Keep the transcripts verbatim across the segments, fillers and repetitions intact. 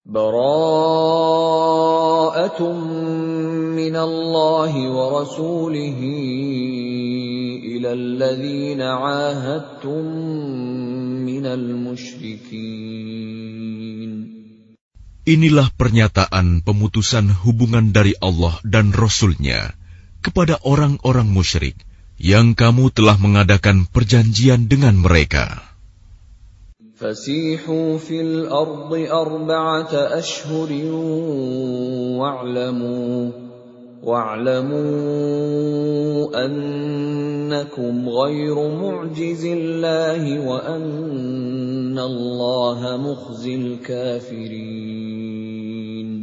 Bara'atun minallahi wa rasulihi ilal ladzina 'ahadtum minal musyrikin. Inilah pernyataan pemutusan hubungan dari Allah dan Rasul-Nya kepada orang-orang musyrik yang kamu telah mengadakan perjanjian dengan mereka. Fasihu fil ardi arba'ata ashhurin wa'lamu wa'lamu annakum ghairu mu'jizillahi wa annallaha mukhzil kafirin.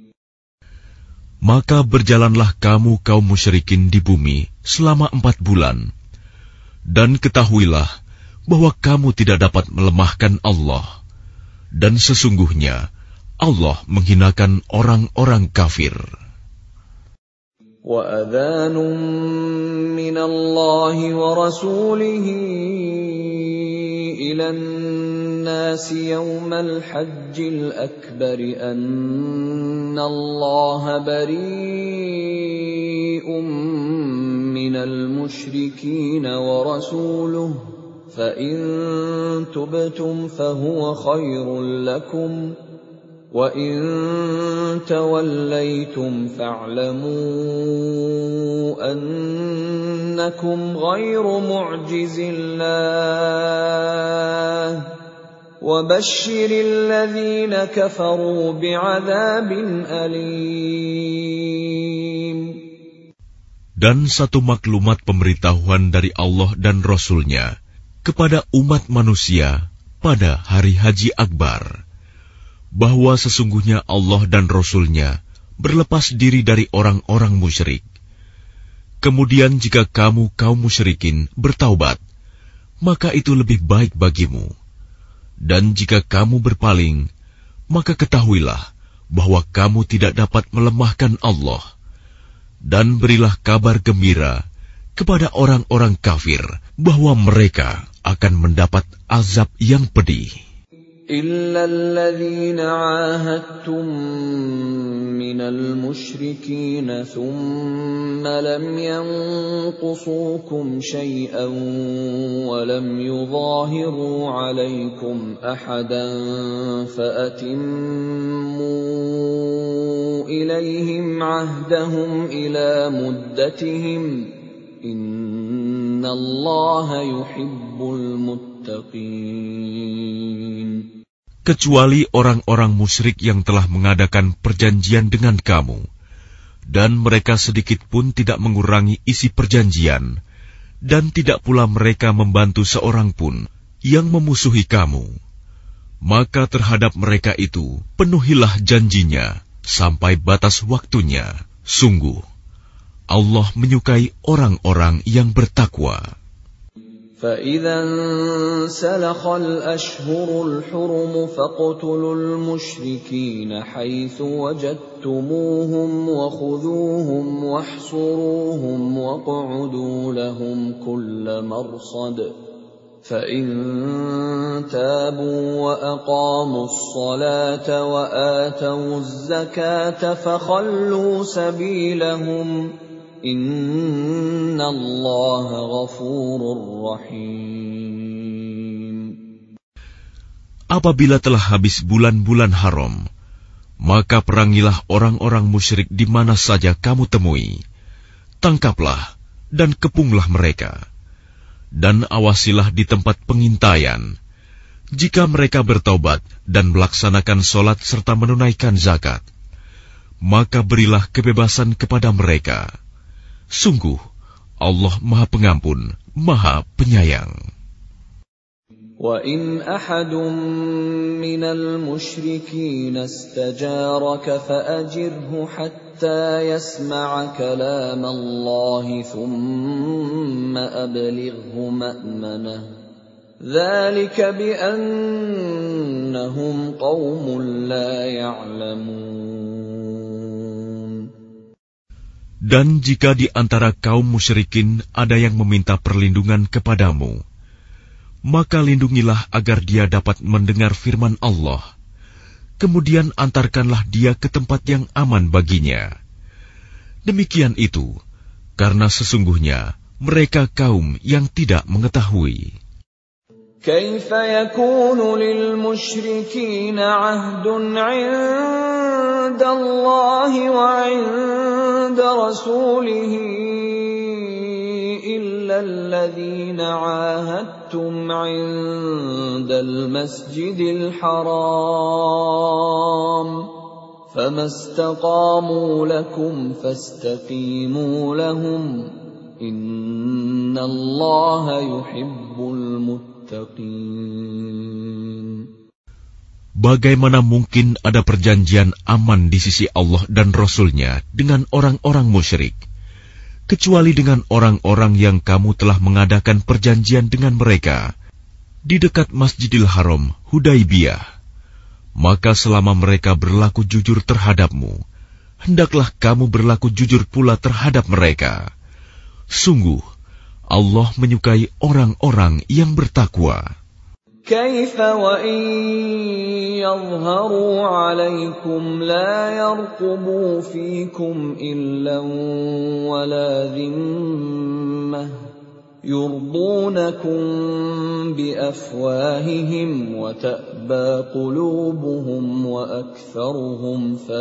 Maka berjalanlah kamu kaum musyrikin di bumi selama empat bulan, dan ketahuilah bahwa kamu tidak dapat melemahkan Allah, dan sesungguhnya Allah menghinakan orang-orang kafir. Wa adhanun minallahi wa rasulihi ilan nasi yawmal hajjil akbari anna allaha bari'un minal musyrikin wa rasuluhu فَإِن تُبْتُمْ فَهُوَ خَيْرٌ لَكُمْ وَإِن تَوَلَّيْتُمْ فَاعْلَمُوا أَنَّكُمْ غَيْرُ مُعْجِزِي اللَّهِ وَبَشِّرِ الَّذِينَ كَفَرُوا بِعَذَابٍ أَلِيمٍ. Dan satu maklumat pemberitahuan dari Allah dan Rasul-Nya kepada umat manusia pada hari Haji Akbar, bahwa sesungguhnya Allah dan Rasul-Nya berlepas diri dari orang-orang musyrik. Kemudian jika kamu kaum musyrikin bertaubat, maka itu lebih baik bagimu. Dan jika kamu berpaling, maka ketahuilah bahwa kamu tidak dapat melemahkan Allah. Dan berilah kabar gembira kepada orang-orang kafir bahwa mereka akan mendapat azab yang pedih. Illa alladhina 'ahadtum minal musyrikin thumma lam yanqusukum shay'an wa lam yudhahiru 'alaykum ahadan fa'atimmu ilayhim 'ahdahum ila muddatihim innallaha yuhibbul muttaqin. Kecuali orang-orang musyrik yang telah mengadakan perjanjian dengan kamu, dan mereka sedikit pun tidak mengurangi isi perjanjian, dan tidak pula mereka membantu seorang pun yang memusuhi kamu, maka terhadap mereka itu penuhilah janjinya sampai batas waktunya. Sungguh Allah menyukai orang-orang yang bertakwa. فَإِذَا انْسَلَخَ الْأَشْهُرُ الْحُرُمُ فَاقْتُلُوا الْمُشْرِكِينَ حَيْثُ وَجَدتُّمُوهُمْ وَخُذُوهُمْ وَاحْصُرُوهُمْ وَاقْعُدُوا لَهُمْ كُلَّ مَرْصَدٍ فَإِن تَابُوا وَأَقَامُوا الصَّلَاةَ وَآتَوُا الزَّكَاةَ فَخَلُّوا سَبِيلَهُمْ Inna Allah ghafurur rahim. Apabila telah habis bulan-bulan haram, maka perangilah orang-orang musyrik di mana saja kamu temui. Tangkaplah dan kepunglah mereka. Dan awasilah di tempat pengintaian. Jika mereka bertaubat dan melaksanakan solat serta menunaikan zakat, maka berilah kebebasan kepada mereka. Sungguh, Allah Maha Pengampun, Maha Penyayang. وَإِنْ أَحَدٌ مِّنَ الْمُشْرِكِينَ اسْتَجَارَكَ فَأَجِرْهُ حَتَّى يَسْمَعَ كَلَامَ اللَّهِ ثُمَّ أَبْلِغْهُ مَأْمَنَهُ ذَلِكَ بِأَنَّهُمْ قَوْمٌ لَّا يَعْلَمُونَ. Dan jika di antara kaum musyrikin ada yang meminta perlindungan kepadamu, maka lindungilah agar dia dapat mendengar firman Allah. kemudian antarkanlah dia ke tempat yang aman baginya. Demikian itu, karena sesungguhnya mereka kaum yang tidak mengetahui. كيف يكون للمشركين عهد عند الله وعند رسوله إلا الذين عاهدتم عند المسجد الحرام فما استقاموا لكم فاستقيموا لهم إن الله يحب المتقين. Bagaimana mungkin ada perjanjian aman di sisi Allah dan Rasul-Nya dengan orang-orang musyrik, kecuali dengan orang-orang yang kamu telah mengadakan perjanjian dengan mereka di dekat Masjidil Haram, Hudaibiyah. Maka selama mereka berlaku jujur terhadapmu, hendaklah kamu berlaku jujur pula terhadap mereka. Sungguh, Allah menyukai orang-orang yang bertakwa. كيف وإن يظهروا عليكم لا يرقبوا فيكم إلا ولا ذمة يرضونكم بأفواههم وتأبى قلوبهم وأكثرهم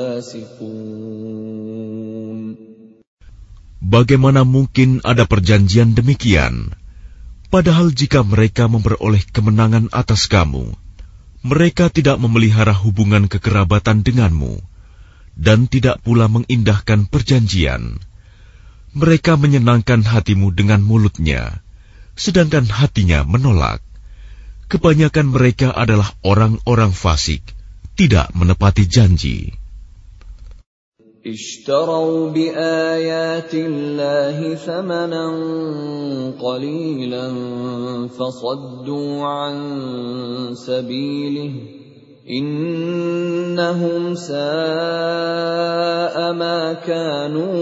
فاسقون. Bagaimana mungkin ada perjanjian demikian? Padahal jika mereka memperoleh kemenangan atas kamu, mereka tidak memelihara hubungan kekerabatan denganmu, dan tidak pula mengindahkan perjanjian. Mereka menyenangkan hatimu dengan mulutnya, sedangkan hatinya menolak. Kebanyakan mereka adalah orang-orang fasik, tidak menepati janji. اشتروا بآيات الله ثمنا قليلا فصدوا عن سبيله إنهم ساء ما كانوا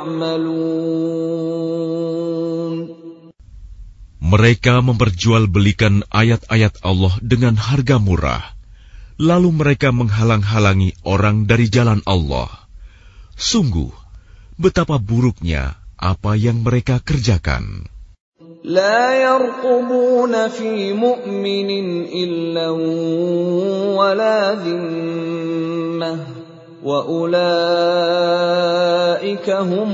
يعملون. Mereka memperjualbelikan ayat-ayat Allah dengan harga murah, lalu mereka menghalang-halangi orang dari jalan Allah. Sungguh, betapa buruknya apa yang mereka kerjakan. لا يرقبون في مؤمن إلا ولا ذمة وأولئك هم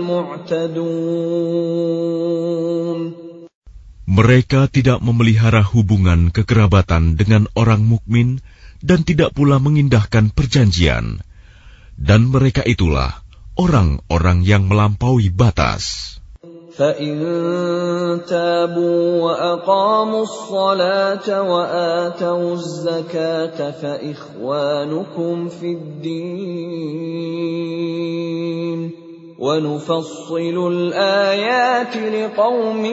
المعتدون. Mereka tidak memelihara hubungan kekerabatan dengan orang mukmin dan tidak pula mengindahkan perjanjian. Dan mereka itulah orang-orang yang melampaui batas. فَإِن تَابُوا وَأَقَامُوا الصَّلَاةَ وَآتَوُا الزَّكَاةَ فَإِخْوَانُكُمْ فِي الدِّينِ وَنُفَصِّلُ الْآيَاتِ لِقَوْمٍ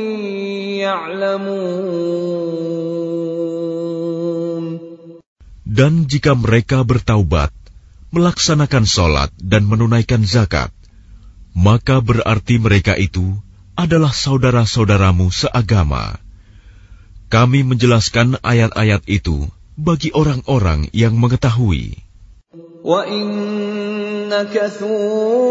يَعْلَمُونَ. Dan jika mereka bertaubat, melaksanakan sholat dan menunaikan zakat, maka berarti mereka itu adalah saudara-saudaramu seagama. Kami menjelaskan ayat-ayat itu bagi orang-orang yang mengetahui. وَإِن نَكَثُوا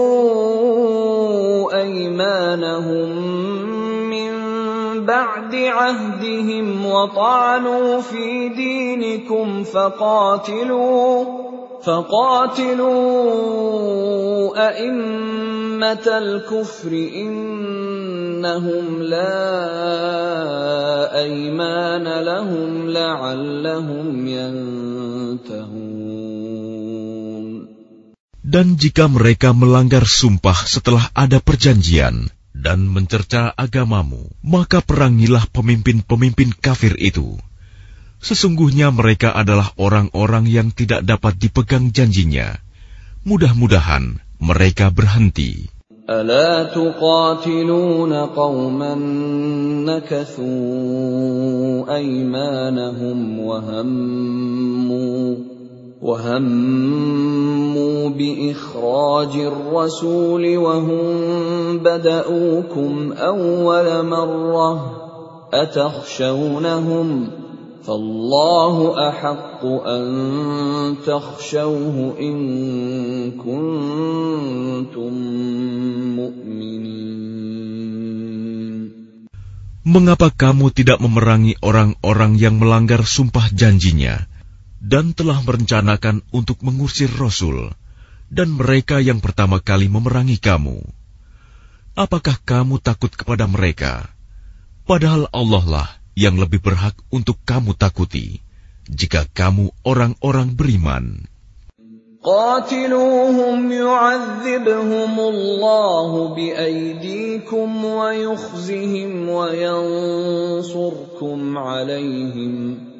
أَيْمَانَهُم مِّن بَعْدِ عَهْدِهِمْ وَطَعَنُوا فِي دِينِكُمْ فَقَاتِلُوا فَقَاتِلُوا أَئِمَّةَ الْكُفْرِ إِنَّهُمْ لَا أَيْمَانَ لَهُمْ لَعَلَّهُمْ يَنْتَهُونَ. Dan jika mereka melanggar sumpah setelah ada perjanjian dan mencerca agamamu, maka perangilah pemimpin-pemimpin kafir itu. Sesungguhnya mereka adalah orang-orang yang tidak dapat dipegang janjinya. Mudah-mudahan mereka berhenti. أَلَا تُقَاتِلُونَ قَوْمًا نَكَثُوا أَيْمَانَهُمْ وَهَمُّوا وَهَمُّوا بِإِخْرَاجِ الرَّسُولِ وَهُمْ بَدَؤُوكُمْ أَوَّلَ مَرَّةٍ أَتَخْشَوْنَهُمْ فالله أحق أن تخشوه إن كنتم مؤمنين. Mengapa kamu tidak memerangi orang-orang yang melanggar sumpah janjinya dan telah merencanakan untuk mengusir Rasul dan mereka yang pertama kali memerangi kamu? Apakah kamu takut kepada mereka? Padahal Allah lah yang lebih berhak untuk kamu takuti, jika kamu orang-orang beriman. قاتلوهم يعذبهم الله بأيديكم ويخزهم وينصركم عليهم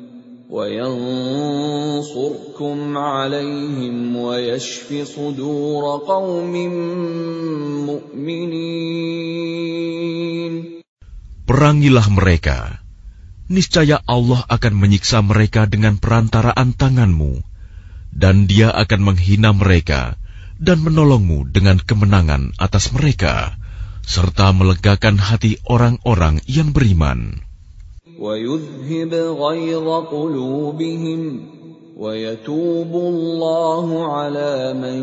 وينصركم عليهم ويشف صدور قوم مؤمنين. Perangilah mereka. Niscaya Allah akan menyiksa mereka dengan perantaraan tanganmu, dan Dia akan menghina mereka dan menolongmu dengan kemenangan atas mereka, serta melegakan hati orang-orang yang beriman. وَيُذْهِبْ غَيْظَ قُلُوبِهِمْ وَيَتُوبُ اللَّهُ عَلَى مَن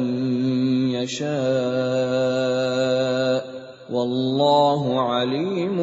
يَشَاءُ وَاللَّهُ عَلِيمٌ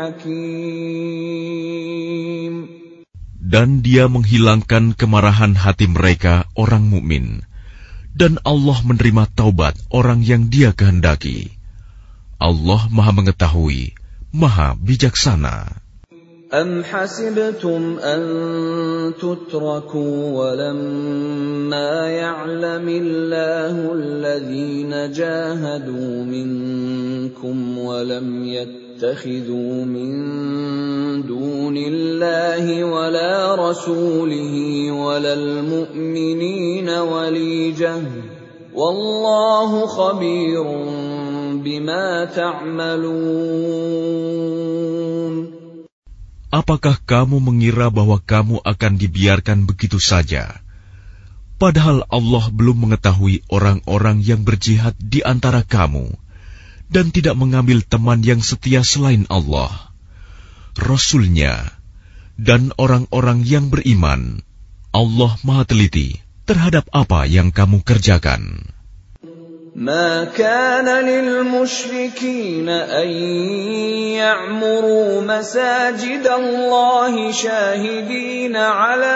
حَكِيمٌ. Dan Dia menghilangkan kemarahan hati mereka orang mukmin, dan Allah menerima taubat orang yang Dia kehendaki. Allah Maha Mengetahui, Maha Bijaksana. أَمْ حَسِبْتُمْ أَن تُتْرَكُوا وَلَمَّا يَعْلَمِ اللَّهُ الَّذِينَ جَاهَدُوا مِنكُمْ وَلَمْ يَتَّخِذُوا مِن دُونِ اللَّهِ وَلَا رَسُولِهِ وَلَا الْمُؤْمِنِينَ وَلِيجَةً وَاللَّهُ خَبِيرٌ بِمَا تَعْمَلُونَ. Apakah kamu mengira bahwa kamu akan dibiarkan begitu saja? Padahal Allah belum mengetahui orang-orang yang berjihad di antara kamu, dan tidak mengambil teman yang setia selain Allah, Rasul-Nya, dan orang-orang yang beriman. Allah Maha Teliti terhadap apa yang kamu kerjakan. ما كان للمشركين أن يعمروا مساجد الله شاهدين على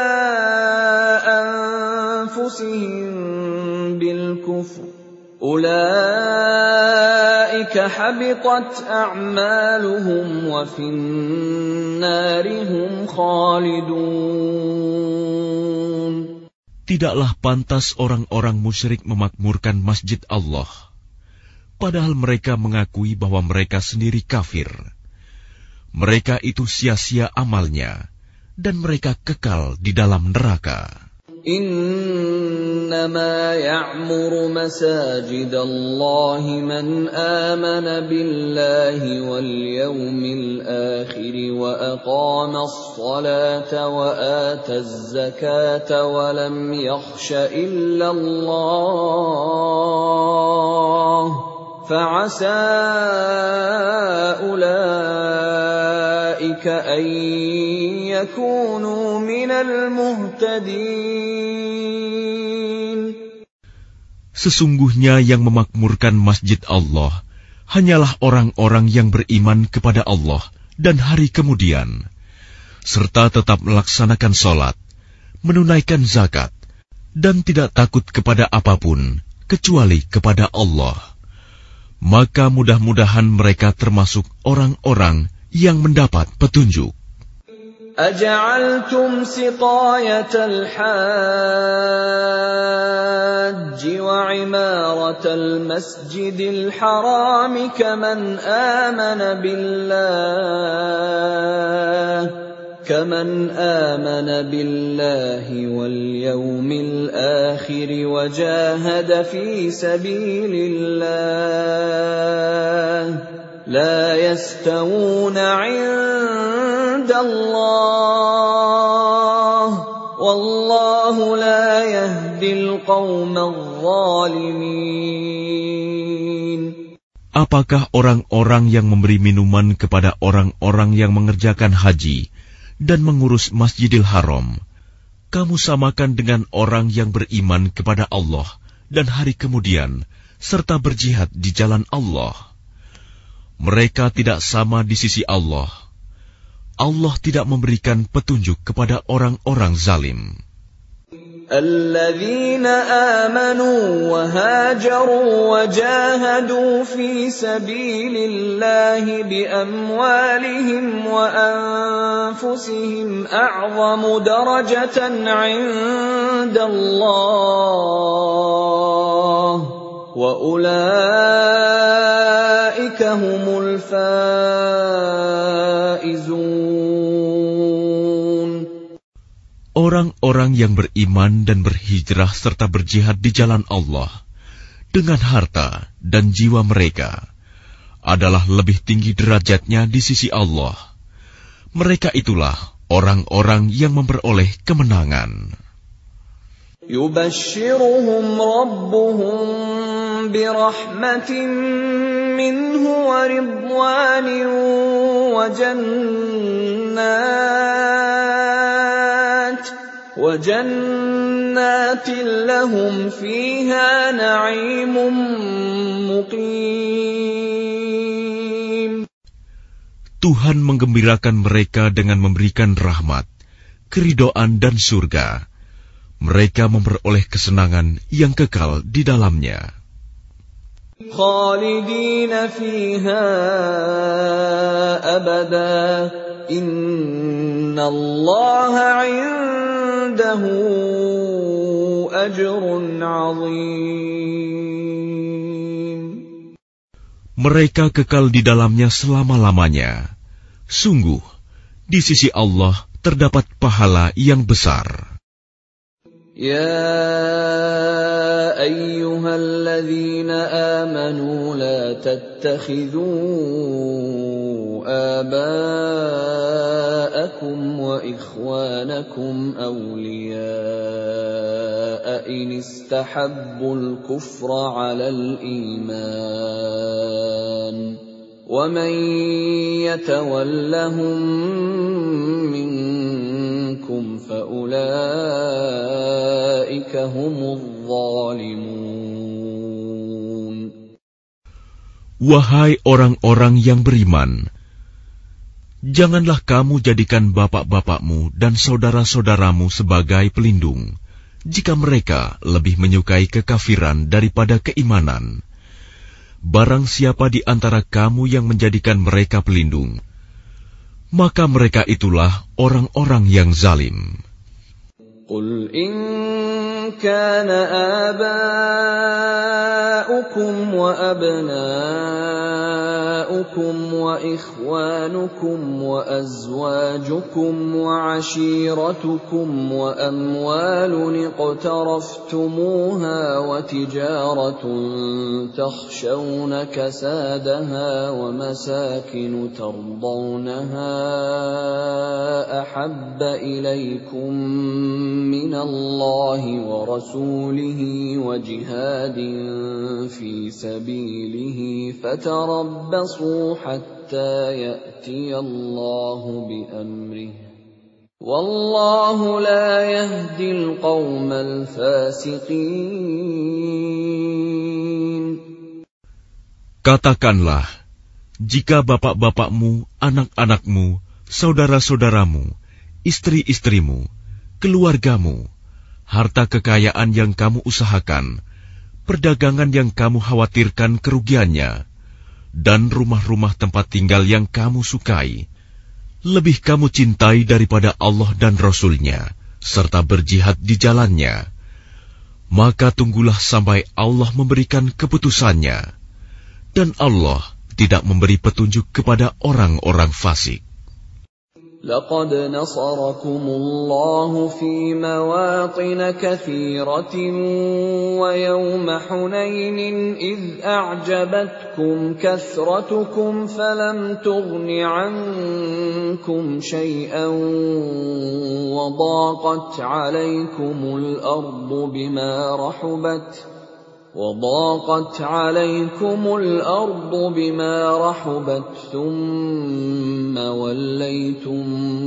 أنفسهم بالكفر أولئك حبطت أعمالهم وفي النار هم خالدون. Tidaklah pantas orang-orang musyrik memakmurkan masjid Allah, padahal mereka mengakui bahwa mereka sendiri kafir. Mereka itu sia-sia amalnya, dan mereka kekal di dalam neraka. إنما يعمر مساجد الله من آمن بالله واليوم الآخر وأقام الصلاة وآتى الزكاة ولم يخش إلا الله فعسى أولئك أن يكونوا من المهتدين. Sesungguhnya yang memakmurkan masjid Allah hanyalah orang-orang yang beriman kepada Allah dan hari kemudian, serta tetap melaksanakan sholat, menunaikan zakat, dan tidak takut kepada apapun kecuali kepada Allah. Maka mudah-mudahan mereka termasuk orang-orang yang mendapat petunjuk. أجعلتم سقاية الحاج وعمارة المسجد الحرام كمن آمن بالله كمن آمن بالله واليوم الآخر وجاهد في سبيل الله لا يستوون عند الله والله لا يهدي القوم الظالمين. Apakah orang-orang yang memberi minuman kepada orang-orang yang mengerjakan haji dan mengurus Masjidil Haram, kamu samakan dengan orang yang beriman kepada Allah dan hari kemudian, serta berjihad di jalan Allah. Mereka tidak sama di sisi Allah. Allah tidak memberikan petunjuk kepada orang-orang zalim. الذين آمنوا وهاجروا وجاهدوا في سبيل الله بأموالهم وأنفسهم أعظم درجة عند الله وأولئك هم الفائزون. Orang-orang yang beriman dan berhijrah serta berjihad di jalan Allah dengan harta dan jiwa mereka adalah lebih tinggi derajatnya di sisi Allah. Mereka itulah orang-orang yang memperoleh kemenangan. Yubashshiruhum rabbuhum birahmatin minhu wa ridwanin wa jannat وَجَنَّاتٍ لَهُمْ فِيهَا نَعِيمٌ مُقِيمٌ. Tuhan menggembirakan mereka dengan memberikan rahmat, keridhaan dan surga. Mereka memperoleh kesenangan yang kekal di dalamnya. Khalidina fiha abada. Inna Allah 'indahu ajrun 'azim. Mereka kekal di dalamnya selama-lamanya. Sungguh, di sisi Allah terdapat pahala yang besar. Ya ayyuhalladzina amanu la tattakhidhu آباءكم وإخوانكم أولياء إن استحبوا الكفر على الإيمان ومن يتولهم منكم فأولئك هم الظالمون. Wahai orang-orang yang beriman, janganlah kamu jadikan bapak-bapakmu dan saudara-saudaramu sebagai pelindung, jika mereka lebih menyukai kekafiran daripada keimanan. Barang siapa di antara kamu yang menjadikan mereka pelindung, maka mereka itulah orang-orang yang zalim. Qul in kana aba'ukum wa abna'ukum wa ikhwanukum wa azwajukum wa ashiratukum wa amwalun iqtaraftumuha wa tijaratun takhshawna kasadaha wa masakin tardawnaha ahabba ilaykum من الله ورسوله وجهاد في سبيله فتربصوا حتى يأتي الله بأمره والله لا يهدي القوم الفاسقين. Katakanlah, jika bapak-bapakmu, anak-anakmu, saudara-saudaramu, istri-istrimu, keluargamu, harta kekayaan yang kamu usahakan, perdagangan yang kamu khawatirkan kerugiannya, dan rumah-rumah tempat tinggal yang kamu sukai, lebih kamu cintai daripada Allah dan Rasul-Nya, serta berjihad di jalannya, maka tunggulah sampai Allah memberikan keputusannya, dan Allah tidak memberi petunjuk kepada orang-orang fasik. لقد نصركم الله في مواطن كثيرة ويوم حنين إذ أعجبتكم كثرتكم فلم تغن عنكم شيئا وضاقت عليكم الأرض بما رحبت وضاقت عليكم الأرض بما رحبت ثم وليتم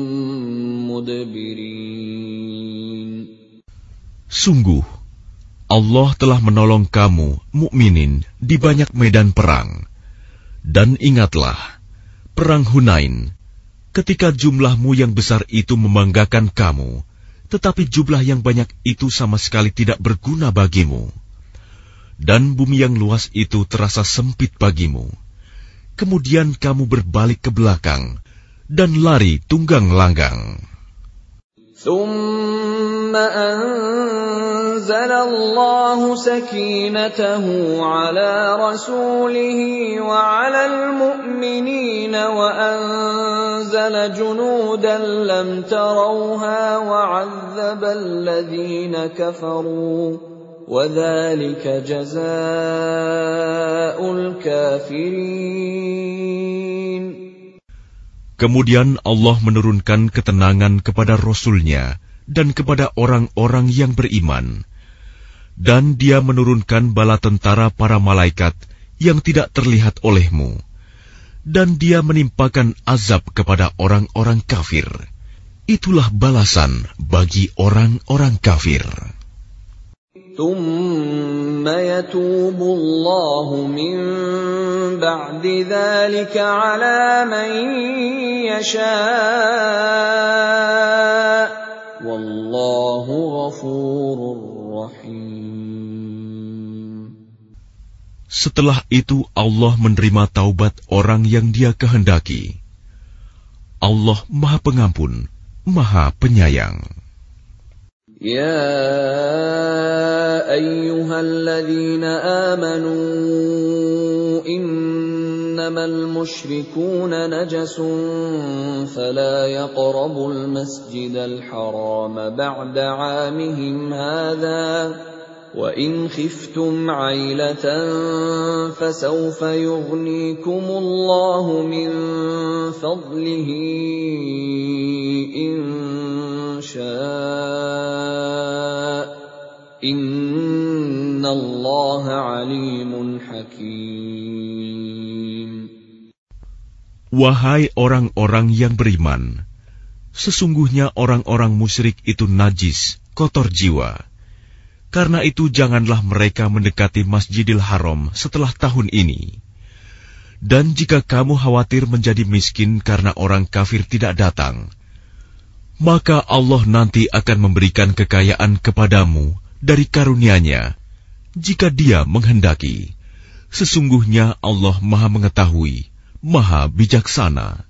مدبرين. Sungguh, Allah telah menolong kamu, mukminin, di banyak medan perang. Dan ingatlah, perang Hunain, ketika jumlahmu yang besar itu membanggakan kamu, tetapi jumlah yang banyak itu sama sekali tidak berguna bagimu. Dan bumi yang luas itu terasa sempit bagimu. Kemudian kamu berbalik ke belakang dan lari tunggang langgang. ثم أنزل الله سكينته على رسوله وعلى المؤمنين وأنزل جنودا لم تروها وعذب الذين كفروا وذلك جزاء الكافرين. Kemudian Allah menurunkan ketenangan kepada Rasul-Nya dan kepada orang-orang yang beriman. Dan Dia menurunkan bala tentara para malaikat yang tidak terlihat olehmu. Dan Dia menimpakan azab kepada orang-orang kafir. Itulah balasan bagi orang-orang kafir. ثم يتوب الله من بعد ذلك على من يشاء والله غفور رحيم. Setelah itu Allah menerima taubat orang yang Dia kehendaki. Allah Maha Pengampun, Maha Penyayang. يا أيها الذين آمنوا إنما المشركون نجس فلا يقربوا المسجد الحرام بعد عامهم هذا وإن خفتم عيلة فسوف يغنيكم الله من فضله إن شاء إن الله عليم حكيم. Wahai orang-orang yang beriman, sesungguhnya orang-orang musyrik itu najis, kotor jiwa. Karena itu janganlah mereka mendekati Masjidil Haram setelah tahun ini. Dan jika kamu khawatir menjadi miskin karena orang kafir tidak datang, maka Allah nanti akan memberikan kekayaan kepadamu dari karunia-Nya, jika Dia menghendaki. Sesungguhnya Allah Maha Mengetahui, Maha Bijaksana.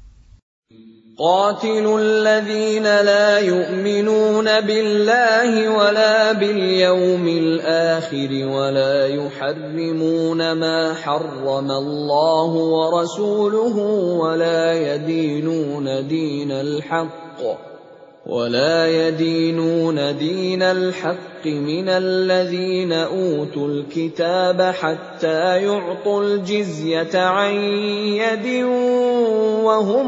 قاتلوا الذين لا يؤمنون بالله ولا باليوم الآخر ولا يحرمون ما حرم الله ورسوله ولا يدينون دين الحق ولا يدينون دين الحق من الذين أوتوا الكتاب حتى يعطوا الجزية عن يد وهم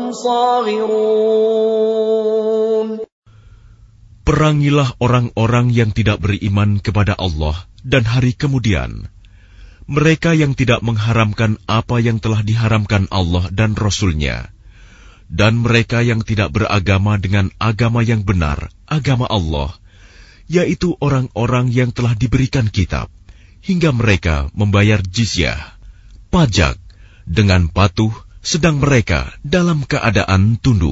صاغرون. Perangilah orang-orang yang tidak beriman kepada Allah dan hari kemudian. Mereka yang tidak mengharamkan apa yang telah diharamkan Allah dan Rasul-Nya. Dan mereka yang tidak beragama dengan agama yang benar, agama Allah, yaitu orang-orang yang telah diberikan kitab, hingga mereka membayar jizyah, pajak, dengan patuh, sedang mereka dalam keadaan tunduk.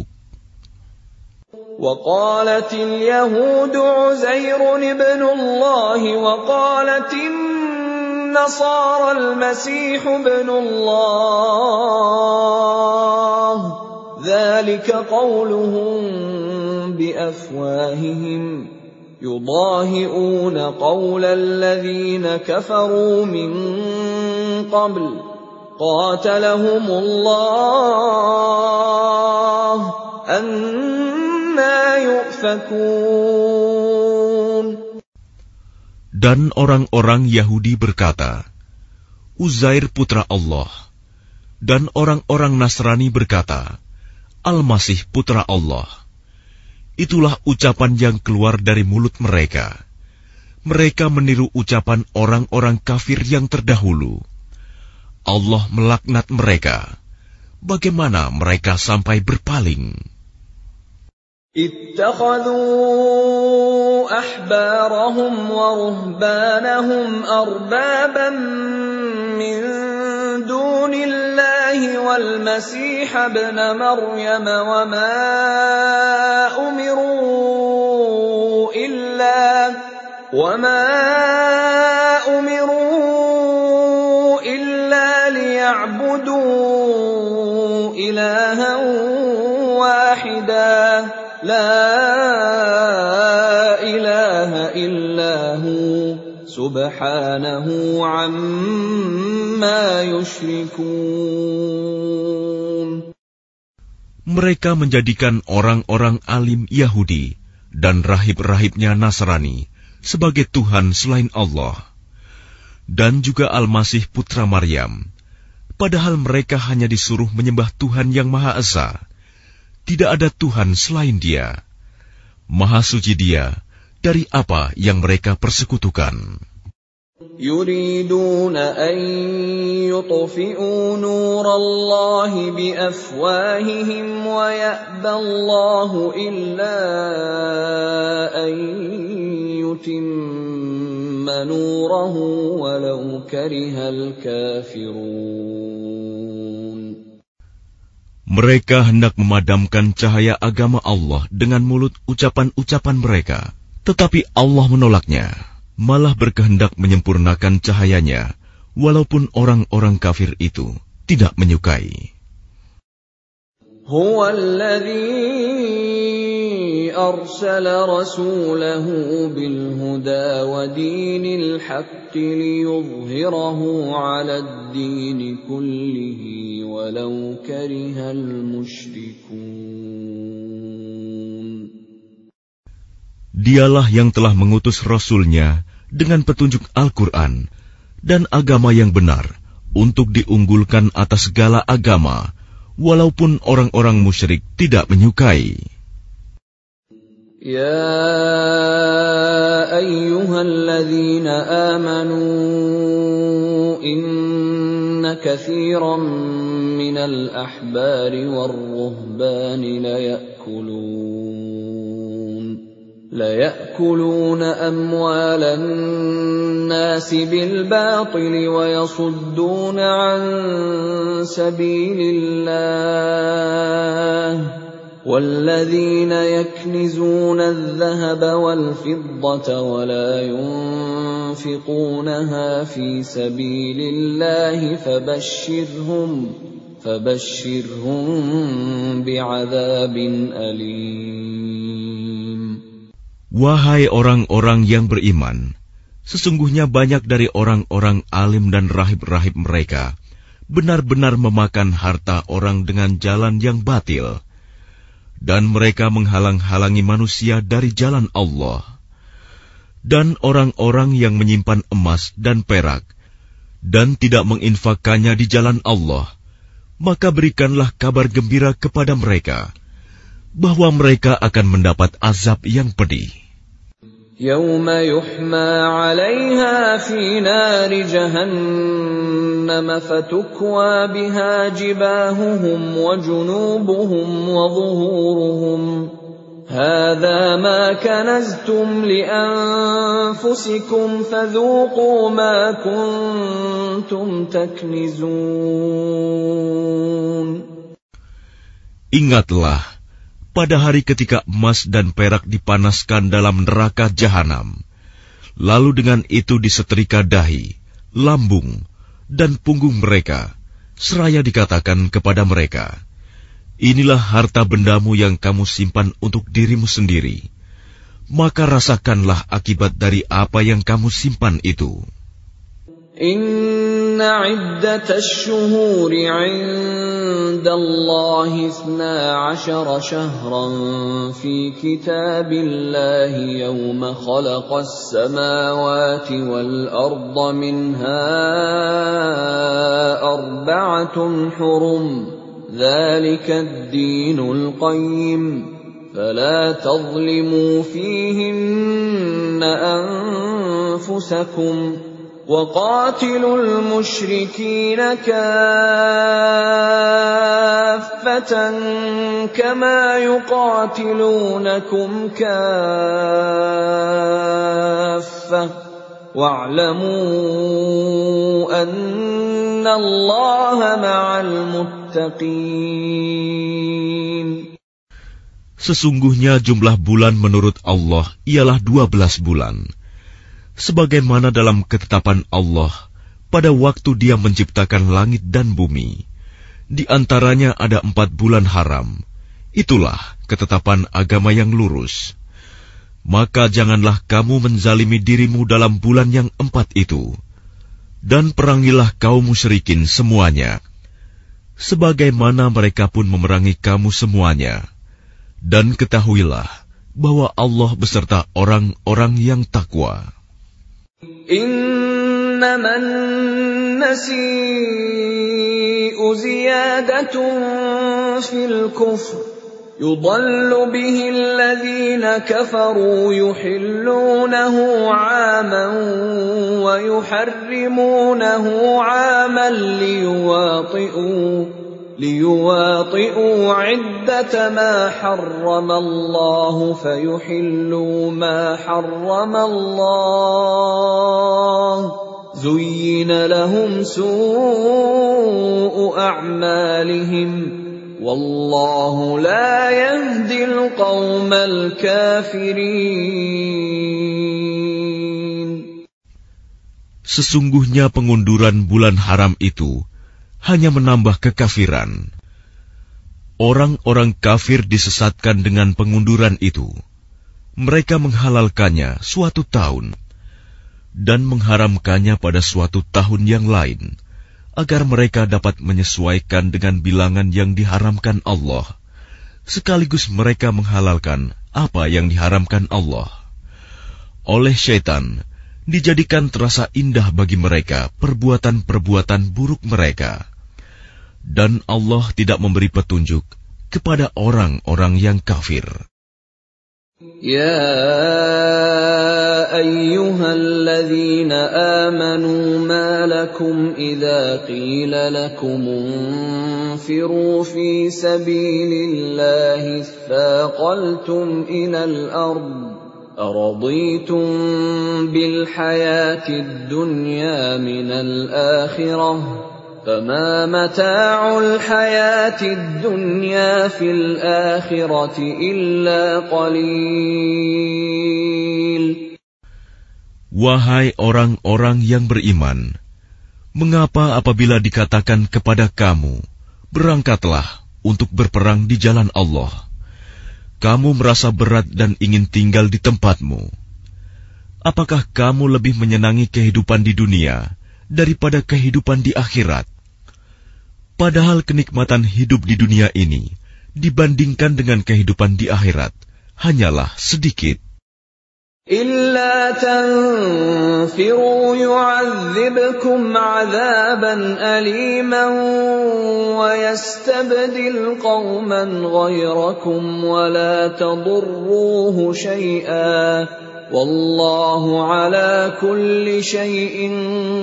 وقالت اليهود عزير ابن الله وقالت النصارى المسيح ابن الله ذلك قولهم بأفواههم يضاهئون قول الذين كفروا من قبل قاتلهم الله أنى يؤفكون. Dan orang-orang Yahudi berkata, Uzair putra Allah. Dan orang-orang Nasrani berkata, Al-Masih putra Allah. Itulah ucapan yang keluar dari mulut mereka. Mereka meniru ucapan orang-orang kafir yang terdahulu. Allah melaknat mereka. Bagaimana mereka sampai berpaling? اتخذوا أحبارهم ورهبانهم أربابا من دون الله والمسيح ابن مريم وما أمروا إلا وما أمروا إلا ليعبدوا إلها واحدا لا إله إلا هو سبحانه عما يشركون. Mereka menjadikan orang-orang alim Yahudi dan rahib-rahibnya Nasrani sebagai Tuhan selain Allah, dan juga Al-Masih putra Maryam, padahal mereka hanya disuruh menyembah Tuhan yang Maha Esa. Tidak ada Tuhan selain Dia. Maha suci Dia dari apa yang mereka persekutukan. يريدون أن يطفئوا نور الله بأفواههم ويأبى الله إلا أن يتم نوره ولو كره الكافرون. Mereka hendak memadamkan cahaya agama Allah dengan mulut ucapan-ucapan mereka, tetapi Allah menolaknya, malah berkehendak menyempurnakan cahayanya, walaupun orang-orang kafir itu tidak menyukai. Huwa alladhi arsala rasulahu bil huda wa dinil haqqi liyudhhirahu 'ala ad-din kullihi walau karihal musyrikun. Dialah yang telah mengutus Rasul-Nya dengan petunjuk Al-Quran dan agama yang benar untuk diunggulkan atas segala agama, walaupun orang-orang musyrik tidak menyukai. Ya ayyuhalladzina amanu inna katsiran minal ahbari war-ruhbani la ya'kulun لَيَأْكُلُونَ أَمْوَالَ النَّاسِ بِالْبَاطِلِ وَيَصُدُّونَ عَن سَبِيلِ اللَّهِ وَالَّذِينَ يَكْنِزُونَ الذَّهَبَ وَالْفِضَّةَ وَلَا يُنْفِقُونَهَا فِي سَبِيلِ اللَّهِ فَبَشِّرْهُمْ فَبَشِّرْهُمْ بِعَذَابٍ أَلِيمٍ. Wahai orang-orang yang beriman, sesungguhnya banyak dari orang-orang alim dan rahib-rahib mereka benar-benar memakan harta orang dengan jalan yang batil, dan mereka menghalang-halangi manusia dari jalan Allah. Dan orang-orang yang menyimpan emas dan perak dan tidak menginfakkannya di jalan Allah, maka berikanlah kabar gembira kepada mereka bahwa mereka akan mendapat azab yang pedih. يَوْمَ يُحْمَى عَلَيْهَا فِي نَارِ جَهَنَّمَ فَتُكْوَى بِهَا جِبَاهُهُمْ وَجُنُوبُهُمْ وَظُهُورُهُمْ هَذَا مَا كَنَزْتُمْ لِأَنفُسِكُمْ فَذُوقُوا مَا كُنتُمْ تَكْنِزُونَ. Ingatlah pada hari ketika emas dan perak dipanaskan dalam neraka jahanam, lalu dengan itu disetrika dahi, lambung, dan punggung mereka, seraya dikatakan kepada mereka, inilah harta bendamu yang kamu simpan untuk dirimu sendiri, maka rasakanlah akibat dari apa yang kamu simpan itu. Inna iddatash shuhuri 'inda Allahi isna 'ashara shahran fi kitabillahi yawma khalaqas samawati wal arda minha arba'atun hurum dhalika ad-dinul qayyim فلا تظلموا فيهن أنفسكم وقاتلوا المشركين كافة كما يقاتلونكم كافة واعلموا أن الله مع المتقين. Sesungguhnya jumlah bulan menurut Allah ialah dua belas bulan, sebagaimana dalam ketetapan Allah pada waktu Dia menciptakan langit dan bumi. Di antaranya ada empat bulan haram. Itulah ketetapan agama yang lurus. Maka janganlah kamu menzalimi dirimu dalam bulan yang empat itu, dan perangilah kaum musyrikin semuanya, sebagaimana mereka pun memerangi kamu semuanya. Dan ketahuilah bahwa Allah beserta orang-orang yang takwa. Innaman nasi'u ziyadatun fil kufr yudallu bihi alladhina kafaru yuhillunahu 'aman wa yuharrimunahu 'aman liyuwati'u ليواطئوا عدة ما حرم الله فيحلوا ما حرم الله زين لهم سوء أعمالهم والله لا يهدي القوم الكافرين. Sesungguhnya pengunduran bulan haram itu hanya menambah kekafiran. Orang-orang kafir disesatkan dengan pengunduran itu. Mereka menghalalkannya suatu tahun dan mengharamkannya pada suatu tahun yang lain, agar mereka dapat menyesuaikan dengan bilangan yang diharamkan Allah, sekaligus mereka menghalalkan apa yang diharamkan Allah. Oleh syaitan, dijadikan terasa indah bagi mereka perbuatan-perbuatan buruk mereka. Dan Allah tidak memberi petunjuk kepada orang-orang yang kafir. Ya ayyuhalladzina amanu ma lakum idza qila lakum unfiru fi sabilillahi thaqaltum ilal ard araditum bil hayatid dunya minal akhirah فما متاع الحياة الدنيا في الآخرة إلا قليل. Wahai orang-orang yang beriman, mengapa apabila dikatakan kepada kamu, berangkatlah untuk berperang di jalan Allah, kamu merasa berat dan ingin tinggal di tempatmu? Apakah kamu lebih menyenangi kehidupan di dunia daripada kehidupan di akhirat? Padahal kenikmatan hidup di dunia ini dibandingkan dengan kehidupan di akhirat hanyalah sedikit. Illa tanfiru yu'adzibkum 'adzaban aliman wa yastabdil qauman ghayrakum wa la tadurruhu syai'an wallahu 'ala kulli syai'in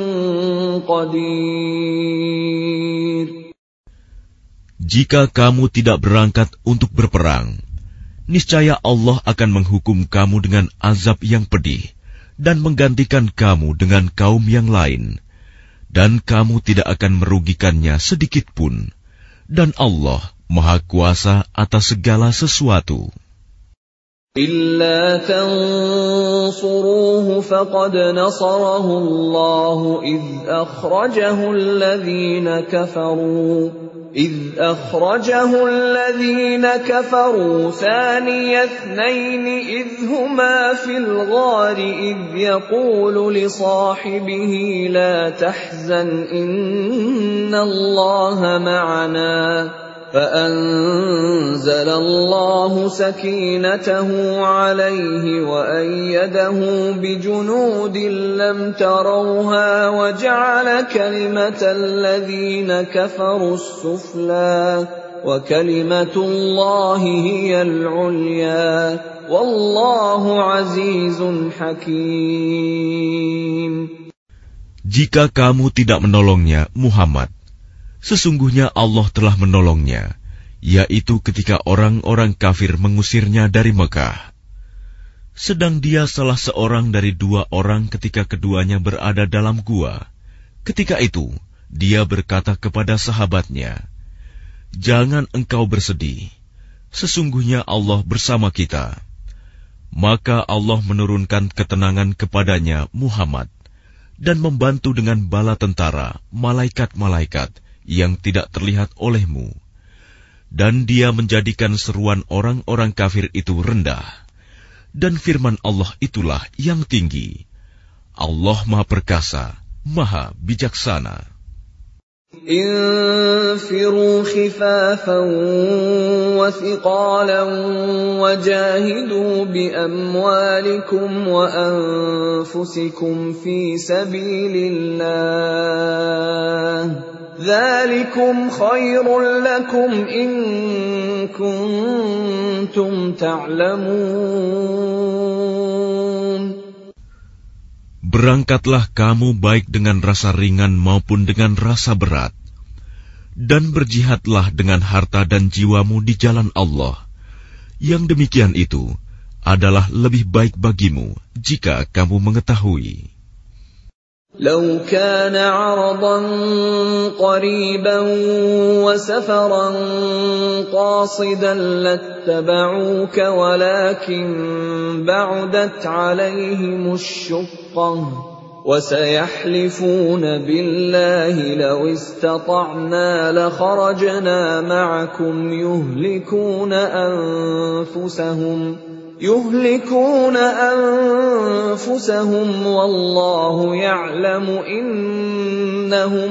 qadir. Jika kamu tidak berangkat untuk berperang, niscaya Allah akan menghukum kamu dengan azab yang pedih dan menggantikan kamu dengan kaum yang lain, dan kamu tidak akan merugikannya sedikit pun, dan Allah Maha Kuasa atas segala sesuatu. إلا تنصروه فقد نصره الله إذ أخرجه الذين كفروا إذ أخرجه الذين كفروا ثاني اثنين إذ هما في الغار إذ يقول لصاحبه لا تحزن إن الله معنا فأنزل الله سكينته عليه وأيده بجنود لم تروها وجعل كلمة الذين كفروا السفلى وكلمة الله هي العليا والله عزيز حكيم. Jika kamu tidak menolongnya, Muhammad, sesungguhnya Allah telah menolongnya, yaitu ketika orang-orang kafir mengusirnya dari Mekah. Sedang dia salah seorang dari dua orang ketika keduanya berada dalam gua. Ketika itu, dia berkata kepada sahabatnya, "Jangan engkau bersedih, sesungguhnya Allah bersama kita." Maka Allah menurunkan ketenangan kepadanya, Muhammad, dan membantu dengan bala tentara, malaikat-malaikat yang tidak terlihat olehmu. Dan dia menjadikan seruan orang-orang kafir itu rendah. Dan firman Allah itulah yang tinggi. Allah Maha Perkasa, Maha Bijaksana. انفروا خفافا وثقالا وجاهدوا بأموالكم وأنفسكم في سبيل الله ذلكم خير لكم إن كنتم تعلمون. Berangkatlah kamu baik dengan rasa ringan maupun dengan rasa berat, dan berjihadlah dengan harta dan jiwamu di jalan Allah. Yang demikian itu adalah lebih baik bagimu jika kamu mengetahui. لو كان عرضا قريبا وسفرا قاصدا لاتبعوك ولكن بعدت عليهم الشقة وسيحلفون بالله لو استطعنا لخرجنا معكم يهلكون أنفسهم يهلكون أنفسهم والله يعلم إنهم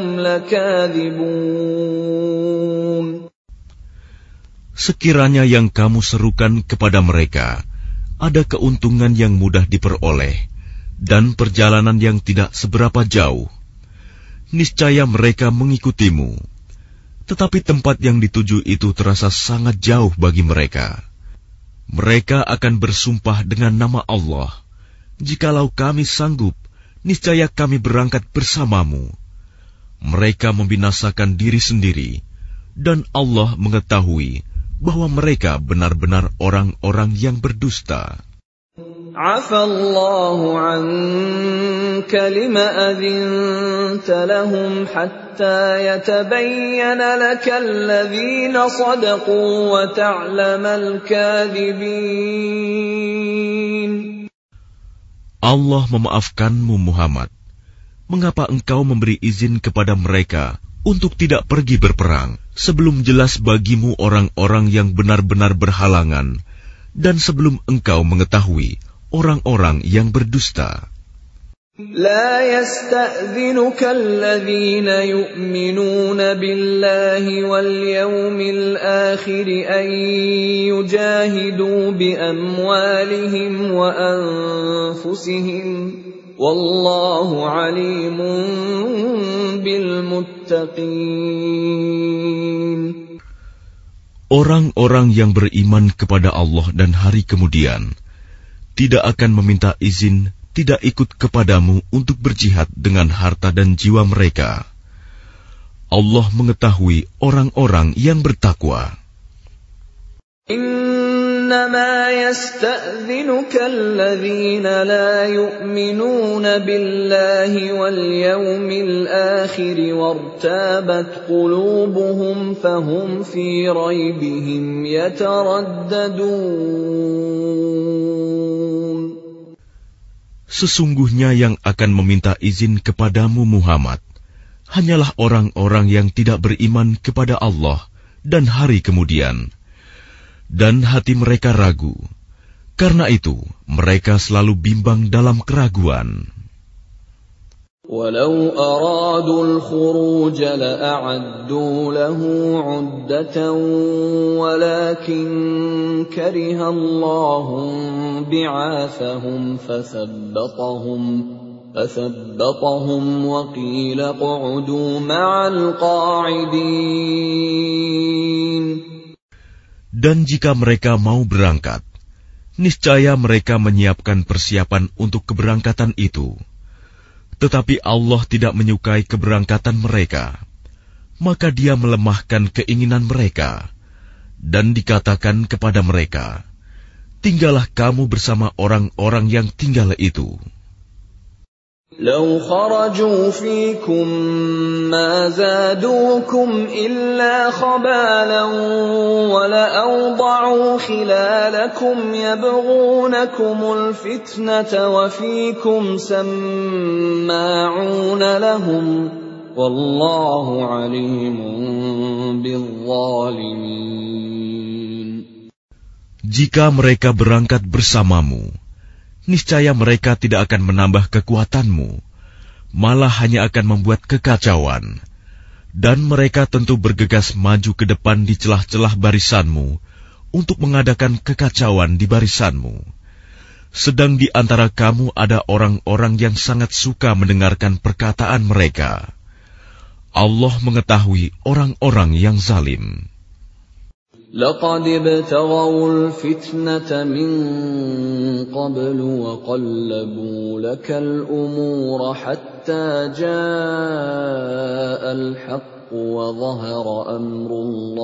لكاذبون. Sekiranya yang kamu serukan kepada mereka ada keuntungan yang mudah diperoleh dan perjalanan yang tidak seberapa jauh, niscaya mereka mengikutimu. Tetapi tempat yang dituju itu terasa sangat jauh bagi mereka. Mereka akan bersumpah dengan nama Allah, "Jikalau kami sanggup, niscaya kami berangkat bersamamu." Mereka membinasakan diri sendiri, dan Allah mengetahui bahwa mereka benar-benar orang-orang yang berdusta. عفى الله عنك لما أذنت لهم حتى يتبين لك الذين صدقوا وتعلم الكاذبين. Allah memaafkanmu, Muhammad. Mengapa engkau memberi izin kepada mereka untuk tidak pergi berperang sebelum jelas bagimu orang-orang yang benar-benar berhalangan dan sebelum engkau mengetahui orang-orang yang berdusta. لا يستأذنك الذين يؤمنون بالله واليوم الآخر أن يجاهدوا بأموالهم وأنفسهم والله عليم بالمتقين. Orang-orang yang beriman kepada Allah dan hari kemudian tidak akan meminta izin tidak ikut kepadamu untuk berjihad dengan harta dan jiwa mereka. Allah mengetahui orang-orang yang bertakwa. إنما يستأذنك الذين لا يؤمنون بالله واليوم الآخر وارتابت قلوبهم فهم في ريبهم يترددون. Sesungguhnya yang akan meminta izin kepadamu, Muhammad, hanyalah orang-orang yang tidak beriman kepada Allah dan hari kemudian, dan hati mereka ragu. Karena itu, mereka selalu bimbang dalam keraguan. ولو أرادوا الخروج لأعدوا له عدة ولكن كره الله بعاثهم فثبطهم فثبطهم وقيل اقعدوا مع القاعدين. Dan jika mereka mau berangkat, niscaya mereka menyiapkan persiapan untuk keberangkatan itu. Tetapi Allah tidak menyukai keberangkatan mereka, maka Dia melemahkan keinginan mereka, dan dikatakan kepada mereka, tinggallah kamu bersama orang-orang yang tinggal itu. لو خرجوا فيكم ما زادوكم إلا خبالا ولأوضعوا خلالكم يبغونكم الفتنة وفيكم سماعون لهم والله عليم بالظالمين. Jika mereka berangkat bersamamu, niscaya mereka tidak akan menambah kekuatanmu, malah hanya akan membuat kekacauan. Dan mereka tentu bergegas maju ke depan di celah-celah barisanmu untuk mengadakan kekacauan di barisanmu. Sedang di antara kamu ada orang-orang yang sangat suka mendengarkan perkataan mereka. Allah mengetahui orang-orang yang zalim. لقد ابتغوا الفتنة من قبل وقلبوا لك الأمور حتى جاء الحق وظهر أمر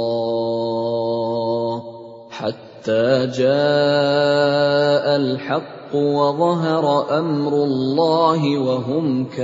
الله حتى جاء الحق وظهر أمر الله وهم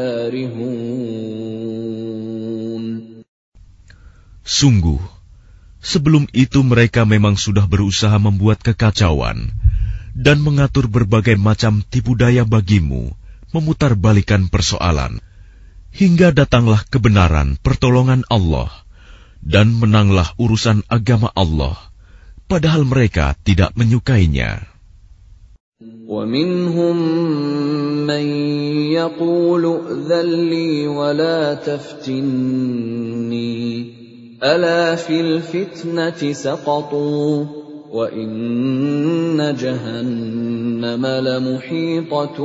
كارهون. Sungguh, sebelum itu mereka memang sudah berusaha membuat kekacauan dan mengatur berbagai macam tipu daya bagimu, memutarbalikan persoalan, hingga datanglah kebenaran pertolongan Allah, dan menanglah urusan agama Allah, padahal mereka tidak menyukainya. وَمِنْهُمْ مَنْ يَقُولُ ائْذَنْ لِي وَلَا تَفْتِنِّي ألا في الفتنة سقطوا وإن جهنم لمحيطة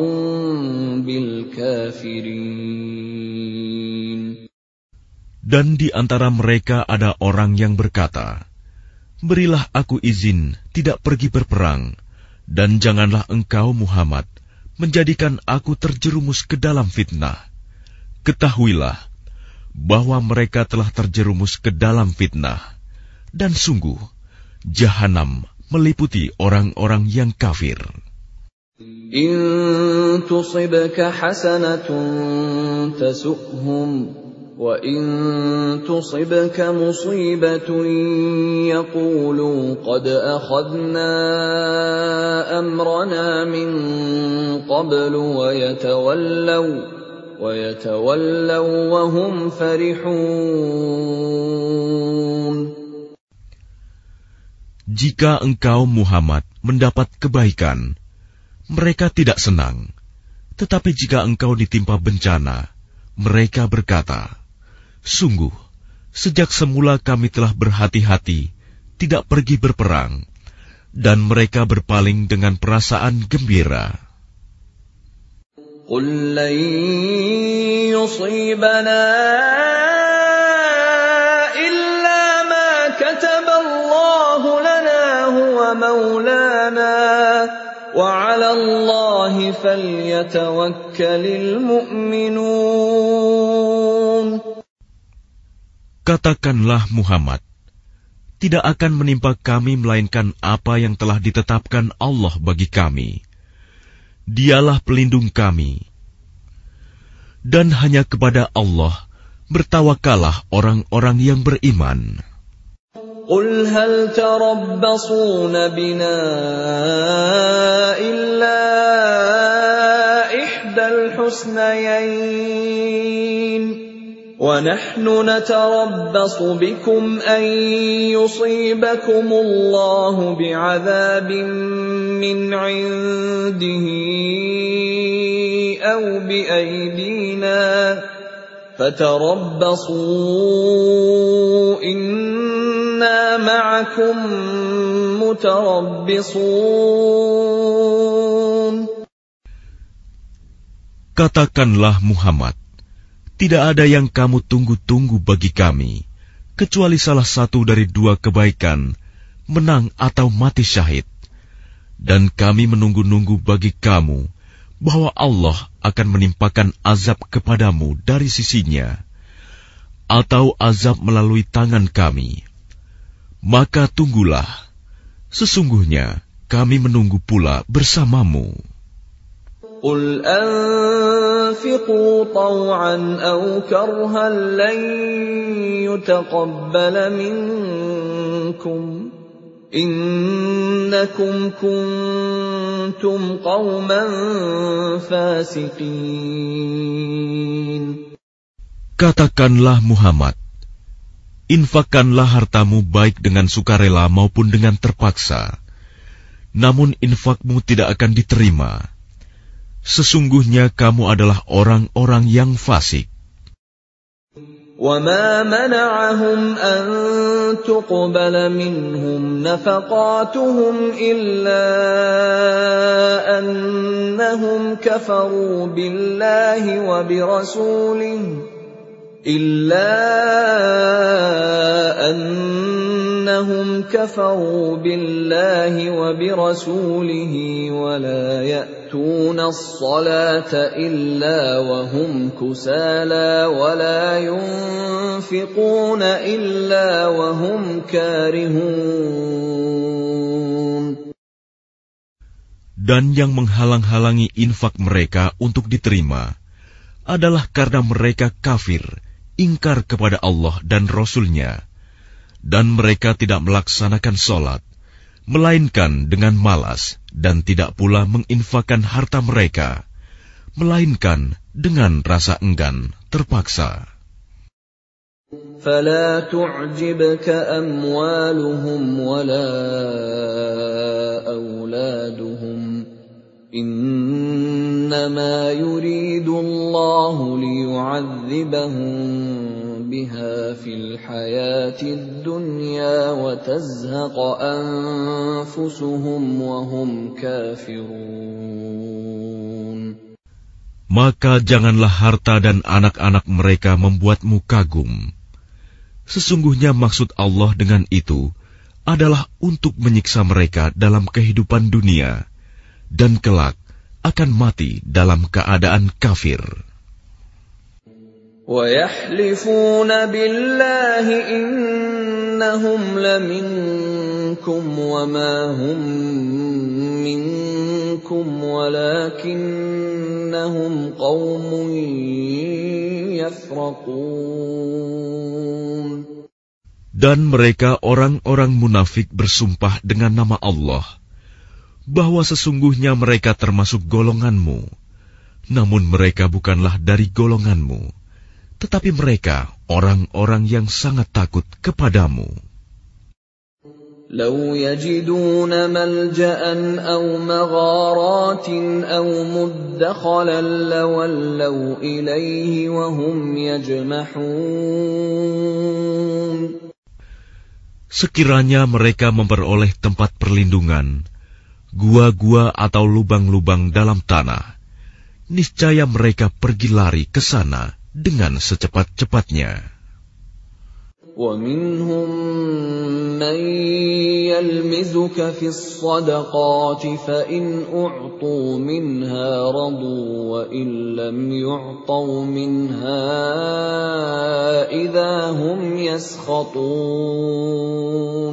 بالكافرين. Dan di antara mereka ada orang yang berkata, berilah aku izin tidak pergi berperang, dan janganlah engkau Muhammad menjadikan aku terjerumus ke dalam fitnah. Ketahuilah bahwa mereka telah terjerumus ke dalam fitnah, dan sungguh Jahanam meliputi orang-orang yang kafir. In tusibka hasanatun tasu'hum wa in tusibka musibatun yaqulu qad akhadna amrana min qablu wa yatawallaw وَيَتَوَلَّوْا وَهُمْ فَرِحُونَ. Jika engkau Muhammad mendapat kebaikan, mereka tidak senang. Tetapi jika engkau ditimpa bencana, mereka berkata, sungguh, sejak semula kami telah berhati-hati, tidak pergi berperang, dan mereka berpaling dengan perasaan gembira. قُل لَّن يُصِيبَنَا إِلَّا مَا كَتَبَ اللَّهُ لَنَا هُوَ مَوْلَانَا وَعَلَى اللَّهِ فَلْيَتَوَكَّلِ الْمُؤْمِنُونَ. Katakanlah Muhammad, tidak akan menimpa kami melainkan apa yang telah ditetapkan Allah bagi kami. Dialah pelindung kami. Dan hanya kepada Allah bertawakallah orang-orang yang beriman. Qul hal tarabbasuna bina illa ihdal husnayain wa nahnu natarabbasu bikum an yusibakumullahu bi'adzabin min 'indihi aw bi'aydina fatarabbasu inna ma'akum mutarabbisun. Katakanlah Muhammad, tidak ada yang kamu tunggu-tunggu bagi kami, kecuali salah satu dari dua kebaikan menang atau mati syahid. Dan kami menunggu-nunggu bagi kamu bahwa Allah akan menimpakan azab kepadamu dari sisinya, atau azab melalui tangan kami. Maka tunggulah, sesungguhnya kami menunggu pula bersamamu. Qul anfiqu taw'an aw karhan lan yutaqabbala minkum innakum kuntum qauman fasiqin. Katakanlah Muhammad, infakkanlah hartamu baik dengan sukarela maupun dengan terpaksa, namun infakmu tidak akan diterima. Sesungguhnya kamu adalah orang-orang yang fasik. وَمَا مَنَعَهُمْ أَن تُقْبَلَ مِنْهُمْ نَفَقَاتُهُمْ إِلَّا أَنَّهُمْ كَفَرُوا بِاللَّهِ وَبِرَسُولِهِ إِلَّا أَنَّهُمْ كَفَرُوا بِاللَّهِ وَبِرَسُولِهِ وَلَا يَأْتُونَ الصَّلَاةَ إِلَّا وَهُمْ كُسَالَى وَلَا يُنْفِقُونَ إِلَّا وَهُمْ كَارِهُونَ. Dan yang menghalang-halangi infak mereka untuk diterima adalah karena mereka kafir, ingkar kepada Allah dan Rasul-Nya, dan mereka tidak melaksanakan sholat, melainkan dengan malas, dan tidak pula menginfakkan harta mereka, melainkan dengan rasa enggan, terpaksa. فَلَا تُعْجِبْكَ أَمْوَالُهُمْ وَلَا أَوْلَادُهُمْ إِنَّمَا يُرِيدُ اللَّهُ لِيُعَذِّبَهُم بِهَا فِي الْحَيَاةِ الدُّنْيَا وَتَزْهَقَ أَنفُسُهُمْ وَهُمْ كَافِرُونَ. Maka janganlah harta dan anak-anak mereka membuatmu kagum. Sesungguhnya maksud Allah dengan itu adalah untuk menyiksa mereka dalam kehidupan dunia, dan kelak akan mati dalam keadaan kafir. وَيَحْلِفُونَ بِاللَّهِ إِنَّهُمْ لَمِنكُمْ وَمَا هُمْ مِنكُمْ وَلَكِنَّهُمْ قَوْمٌ يَفْرَقُونَ. Dan mereka orang-orang munafik bersumpah dengan nama Allah bahwa sesungguhnya mereka termasuk golonganmu, namun mereka bukanlah dari golonganmu, tetapi mereka orang-orang yang sangat takut kepadamu. لو يجدون ملجأ أو مغارات أو مدخلا لولوا إليه وهم يجمحون. Sekiranya mereka memperoleh tempat perlindungan, gua-gua atau lubang-lubang dalam tanah, niscaya mereka pergi lari ke sana dengan secepat-cepatnya. وَمِنْهُمْ مَنْ يَلْمِزُكَ فِي الصَّدَقَاتِ فَإِنْ أُعْطُوا مِنْهَا رَضُوا وَإِنْ لَمْ يُعْطَوْا مِنْهَا إِذَا هُمْ يَسْخَطُونَ.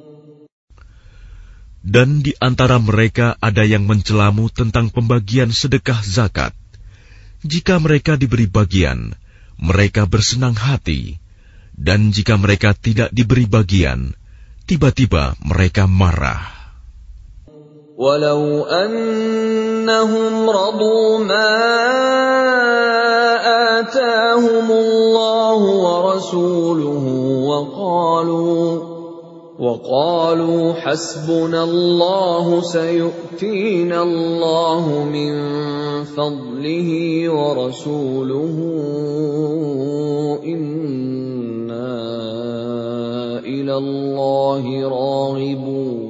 Dan di antara mereka ada yang mencelamu tentang pembagian sedekah zakat. Jika mereka diberi bagian, mereka bersenang hati. Dan jika mereka tidak diberi bagian, tiba-tiba mereka marah. Walau annahum radu ma atahumullahu wa rasuluhu wa qalu wa qalu hasbunallahu sayu'tina Allahu min fadlihi wa rasuluhu inna ila Allahi raghibun.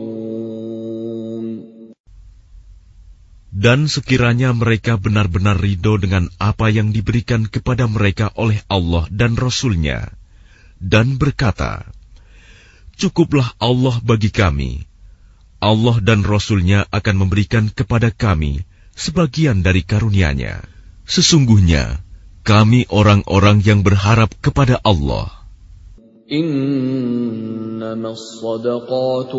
Dan sekiranya mereka benar-benar ridho dengan apa yang diberikan kepada mereka oleh Allah dan Rasul-Nya, dan berkata, cukuplah Allah bagi kami. Allah dan Rasul-Nya akan memberikan kepada kami sebagian dari karunia-Nya. Sesungguhnya, kami orang-orang yang berharap kepada Allah. إنما الصدقات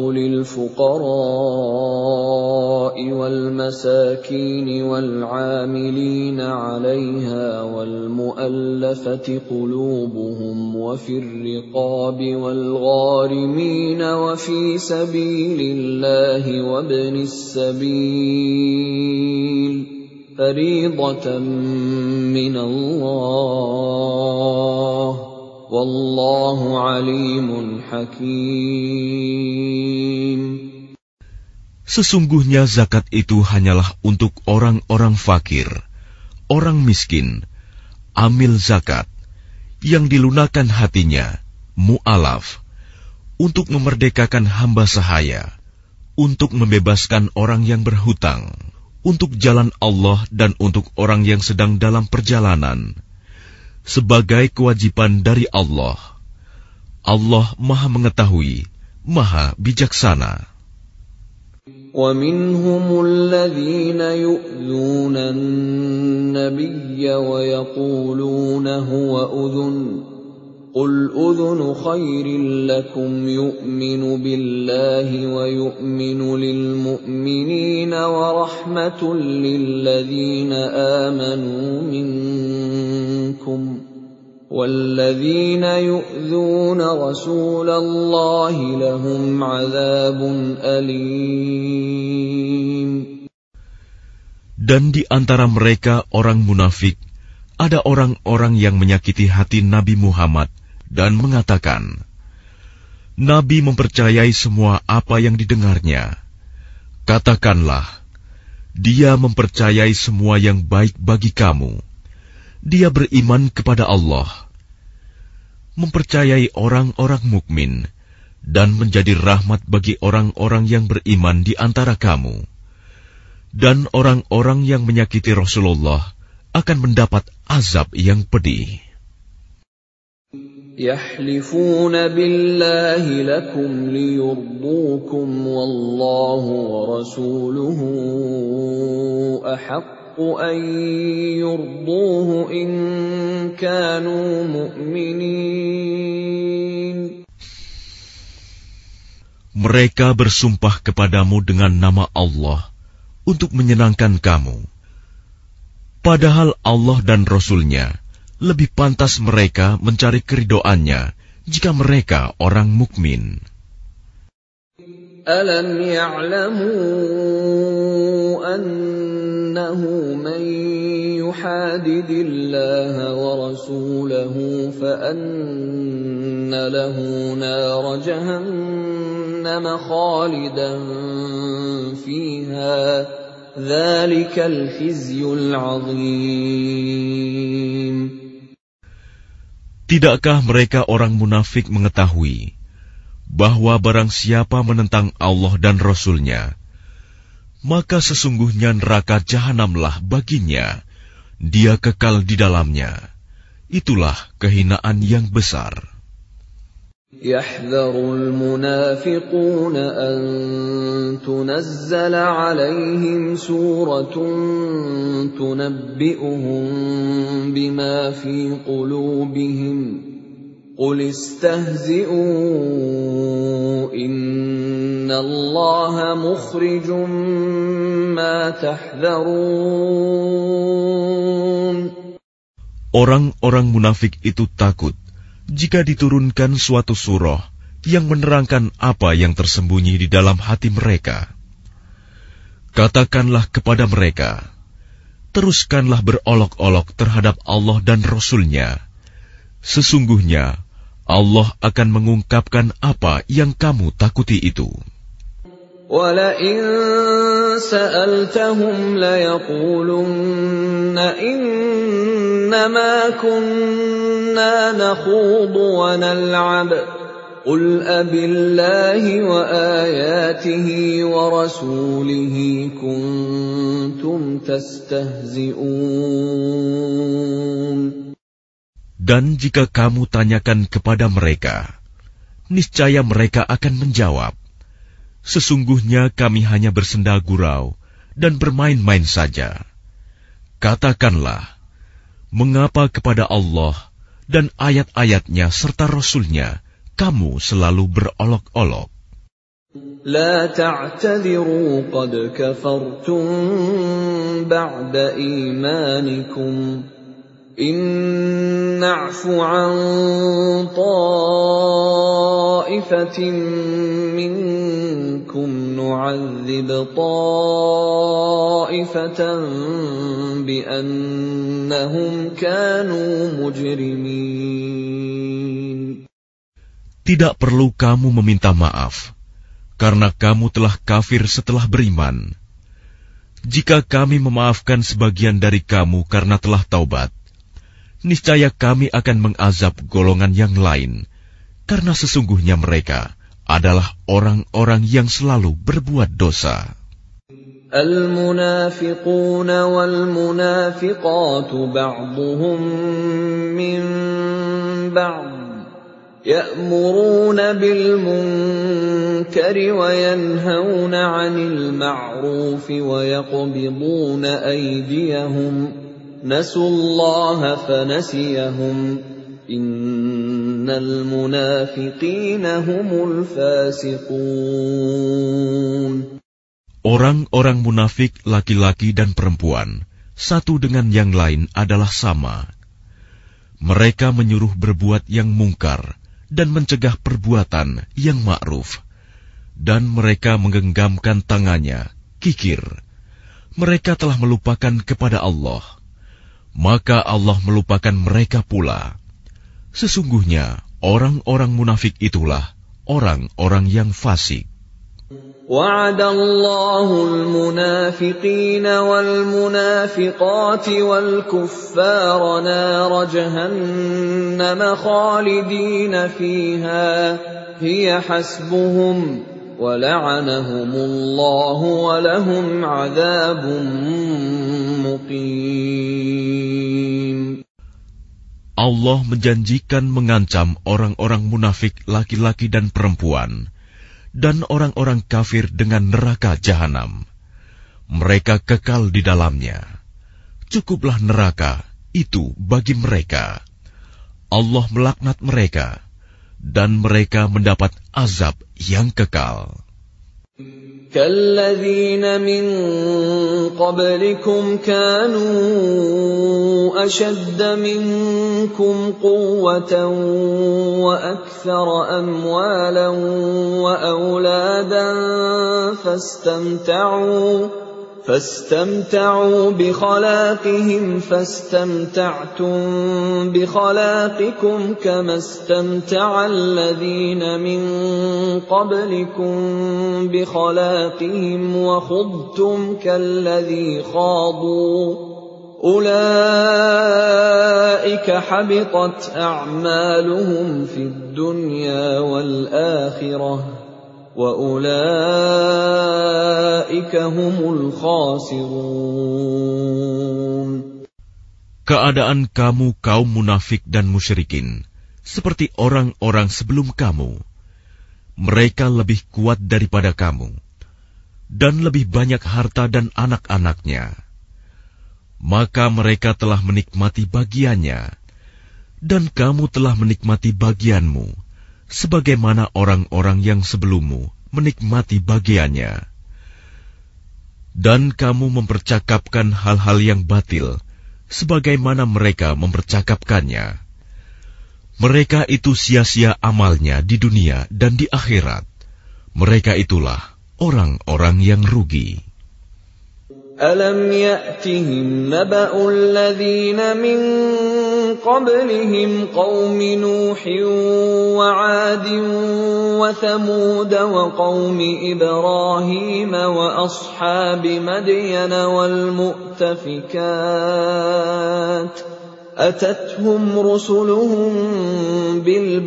للفقراء والمساكين والعاملين عليها والمؤلفة قلوبهم وفي الرقاب والغارمين وفي سبيل الله وابن السبيل فريضة من الله Wallahu alimun hakim. Sesungguhnya zakat itu hanyalah untuk orang-orang fakir, orang miskin, amil zakat, yang dilunakkan hatinya, mu'alaf, untuk memerdekakan hamba sahaya, untuk membebaskan orang yang berhutang, untuk jalan Allah dan untuk orang yang sedang dalam perjalanan, sebagai kewajiban dari Allah. Allah Maha Mengetahui, Maha Bijaksana. وَمِنْهُمُ الَّذِينَ يُؤْذُونَ النَّبِيَّ وَيَقُولُونَ هُوَ أُذُنٌ قُلْ أُذُنُ خَيْرٍ لَكُمْ يُؤْمِنُ بِاللَّهِ وَيُؤْمِنُ لِلْمُؤْمِنِينَ وَرَحْمَةٌ لِلَّذِينَ آمَنُوا مِنكُمْ وَالَّذِينَ يُؤْذُونَ رَسُولَ اللَّهِ لَهُمْ عَذَابٌ أَلِيمٌ. Dan di antara mereka orang munafik, ada orang-orang yang menyakiti hati Nabi Muhammad dan mengatakan, Nabi mempercayai semua apa yang didengarnya. Katakanlah, dia mempercayai semua yang baik bagi kamu. Dia beriman kepada Allah, mempercayai orang-orang mukmin, dan menjadi rahmat bagi orang-orang yang beriman di antara kamu. Dan orang-orang yang menyakiti Rasulullah akan mendapat azab yang pedih. يَحْلِفُونَ بِاللَّهِ لَكُمْ لِيُرْضُوكُمْ وَاللَّهُ وَرَسُولُهُ أَحَقُّ أَن يُرْضُوهُ إِن كَانُوا مُؤْمِنِينَ. Mereka bersumpah kepadamu dengan nama Allah untuk menyenangkan kamu. Padahal Allah dan Rasul-Nya lebih pantas mereka mencari keridhoannya jika mereka orang mukmin. Alam ya'lamu annahu man yuhadidillaha wa rasulahu fa anna lahu nar jahannam khalidan fiha dzalikal khizyul 'adzim. Tidakkah mereka orang munafik mengetahui bahwa barang siapa menentang Allah dan Rasul-Nya, maka sesungguhnya neraka jahanamlah baginya, dia kekal di dalamnya. Itulah kehinaan yang besar. يَحْذَرُ الْمُنَافِقُونَ أَن تُنَزَّلَ عَلَيْهِمْ سُورَةٌ تُنَبِّئُهُم بِمَا فِي قُلُوبِهِمْ قُلِ اسْتَهْزِئُوا إِنَّ اللَّهَ مُخْرِجٌ مَّا تَحْذَرُونَ. Orang-orang munafik itu takut jika diturunkan suatu surah yang menerangkan apa yang tersembunyi di dalam hati mereka. Katakanlah kepada mereka, teruskanlah berolok-olok terhadap Allah dan Rasul-Nya. Sesungguhnya Allah akan mengungkapkan apa yang kamu takuti itu. وَلَئِن سَأَلْتَهُمْ لَيَقُولُنَّ إِنَّمَا كُنَّا نَخُوضُ وَنَلْعَبُ قُلْ أَبِاللَّهِ وَآيَاتِهِ وَرَسُولِهِ كُنتُمْ تَسْتَهْزِئُونَ. Dan jika kamu tanyakan kepada mereka, niscaya mereka akan menjawab, sesungguhnya kami hanya bersenda gurau dan bermain-main saja. Katakanlah, mengapa kepada Allah dan ayat-ayatnya serta Rasul-Nya kamu selalu berolok-olok? لا تعتذروا قد كفرتم بعد إيمانكم إن نعف عن طائفة منكم نعذب طائفة بأنهم كانوا مجرمين. Tidak perlu kamu meminta maaf, karena kamu telah kafir setelah beriman. Jika kami memaafkan sebagian dari kamu karena telah taubat, niscaya kami akan mengazab golongan yang lain, karena sesungguhnya mereka adalah orang-orang yang selalu berbuat dosa. Al-munafiqun wal-munafiqat ba'duhum min ba'd يأمرون بالمنكر وينهون عن المعروف ويقبضون أيديهم نسوا الله فنسيهم إن المنافقين هم الفاسقون. Orang-orang munafik laki-laki dan perempuan satu dengan yang lain adalah sama. Mereka menyuruh berbuat yang mungkar dan mencegah perbuatan yang ma'ruf, dan mereka menggenggamkan tangannya, kikir. Mereka telah melupakan kepada Allah, maka Allah melupakan mereka pula. Sesungguhnya orang-orang munafik itulah orang-orang yang fasik. وعد الله المنافقين والمنافقات والكفار نار جهنم خالدين فيها هي حسبهم ولعنهم الله ولهم عذاب مقيم. Allah menjanjikan mengancam orang-orang munafik laki-laki dan perempuan dan orang-orang kafir dengan neraka jahanam. Mereka kekal di dalamnya. Cukuplah neraka itu bagi mereka. Allah melaknat mereka, dan mereka mendapat azab yang kekal. كالذين من قبلكم كانوا أشد منكم قوة وأكثر أموالا وأولادا فاستمتعوا فاستمتعوا بخلاقهم فاستمتعتم بخلاقكم كما استمتع الذين من قبلكم بخلاقهم وخضتم كالذي خاضوا أولئك حبطت أعمالهم في الدنيا والآخرة وَأُولَئِكَ هُمُ الْخَاسِرُونَ. Keadaan kamu kaum munafik dan musyrikin seperti orang-orang sebelum kamu. Mereka lebih kuat daripada kamu dan lebih banyak harta dan anak-anaknya. Maka mereka telah menikmati bagiannya dan kamu telah menikmati bagianmu, sebagaimana orang-orang yang sebelummu menikmati bagiannya. Dan kamu mempercakapkan hal-hal yang batil, sebagaimana mereka mempercakapkannya. Mereka itu sia-sia amalnya di dunia dan di akhirat. Mereka itulah orang-orang yang rugi. Alam ya'tihim naba'ul ladzina min qablihim qaumi Nuhin wa 'Adin wa Thamud wa qaumi Ibrahim wa ashabi Madyan wal mu'tafikat atathum rusuluhum bil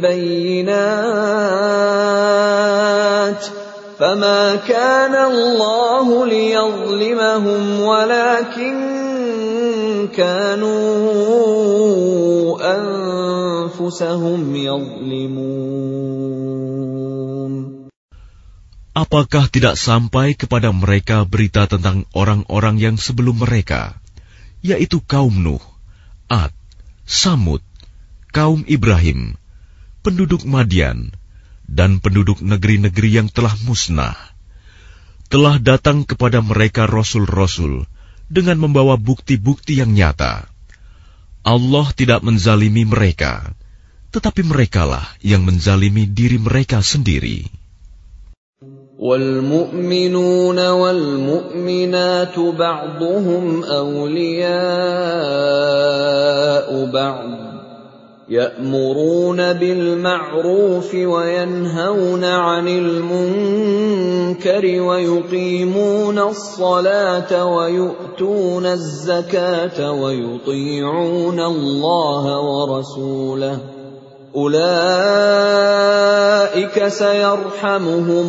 bayyinat فما كان الله ليظلمهم ولكن كانوا أنفسهم يظلمون. Apakah tidak sampai kepada mereka berita tentang orang-orang yang sebelum mereka, yaitu kaum Nuh, Ad, Samud, kaum Ibrahim, penduduk Madian, dan penduduk negeri-negeri yang telah musnah? Telah datang kepada mereka rasul-rasul dengan membawa bukti-bukti yang nyata. Allah tidak menzalimi mereka, tetapi merekalah yang menzalimi diri mereka sendiri. وَالْمُؤْمِنُونَ وَالْمُؤْمِنَاتُ بَعْضُهُمْ أَوْلِيَاءُ بَعْضٍ يَأْمُرُونَ بِالْمَعْرُوفِ وَيَنْهَوْنَ عَنِ الْمُنكَرِ وَيُقِيمُونَ الصَّلَاةَ وَيُؤْتُونَ الزَّكَاةَ وَيُطِيعُونَ اللَّهَ وَرَسُولَهُ أُولَئِكَ سَيَرْحَمُهُمُ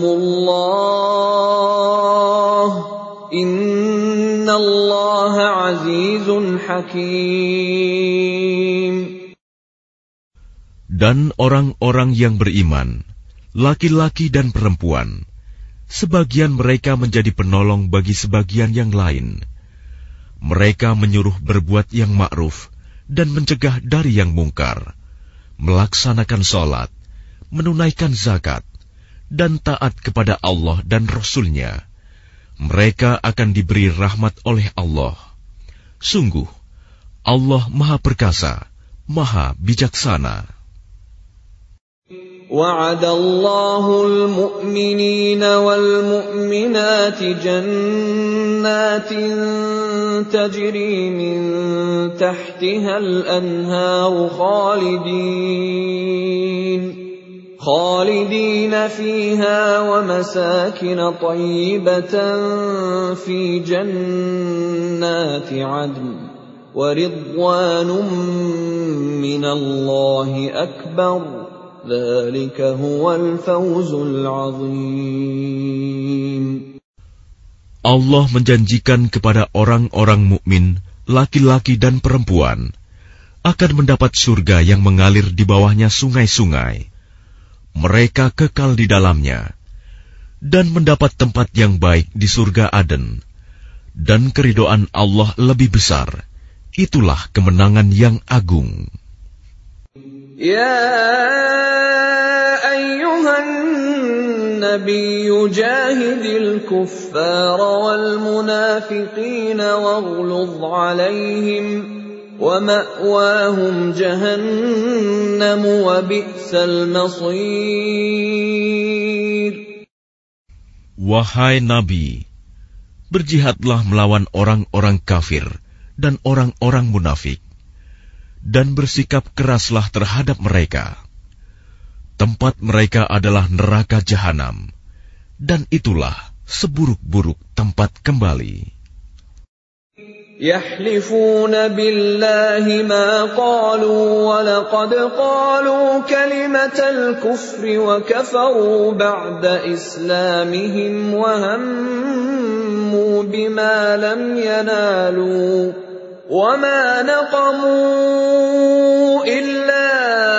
اللَّهُ إِنَّ اللَّهَ عَزِيزٌ حَكِيمٌ. Dan orang-orang yang beriman, laki-laki dan perempuan, sebagian mereka menjadi penolong bagi sebagian yang lain. Mereka menyuruh berbuat yang ma'ruf dan mencegah dari yang mungkar, melaksanakan sholat, menunaikan zakat, dan taat kepada Allah dan Rasul-Nya. Mereka akan diberi rahmat oleh Allah. Sungguh, Allah Maha Perkasa, Maha Bijaksana. وَعَدَ اللَّهُ الْمُؤْمِنِينَ وَالْمُؤْمِنَاتِ جَنَّاتٍ تَجْرِي مِنْ تَحْتِهَا الْأَنْهَارُ خَالِدِينَ خَالِدِينَ فِيهَا وَمَسَاكِنَ طَيِّبَةً فِي جَنَّاتِ عَدْنٍ وَرِضْوَانٌ مِّنَ اللَّهِ أَكْبَرُ ذلك هو الفوز العظيم. Allah menjanjikan kepada orang-orang mukmin, laki-laki dan perempuan, akan mendapat surga yang mengalir di bawahnya sungai-sungai. Mereka kekal di dalamnya, dan mendapat tempat yang baik di surga Aden. Dan keridhaan Allah lebih besar. Itulah kemenangan yang agung. يا أيها النبي جاهد الكفار والمنافقين واغلظ عليهم ومأواهم جهنم وبئس المصير. Wahai Nabi, berjihadlah melawan orang-orang kafir dan orang-orang munafik, dan bersikap keraslah terhadap mereka. Tempat mereka adalah neraka jahanam, dan itulah seburuk-buruk tempat kembali. يحلفون بالله ما قالوا ولقد قالوا كلمة الكفر وكفروا بعد إسلامهم وهموا بما لم ينالوا وما نقموا إلا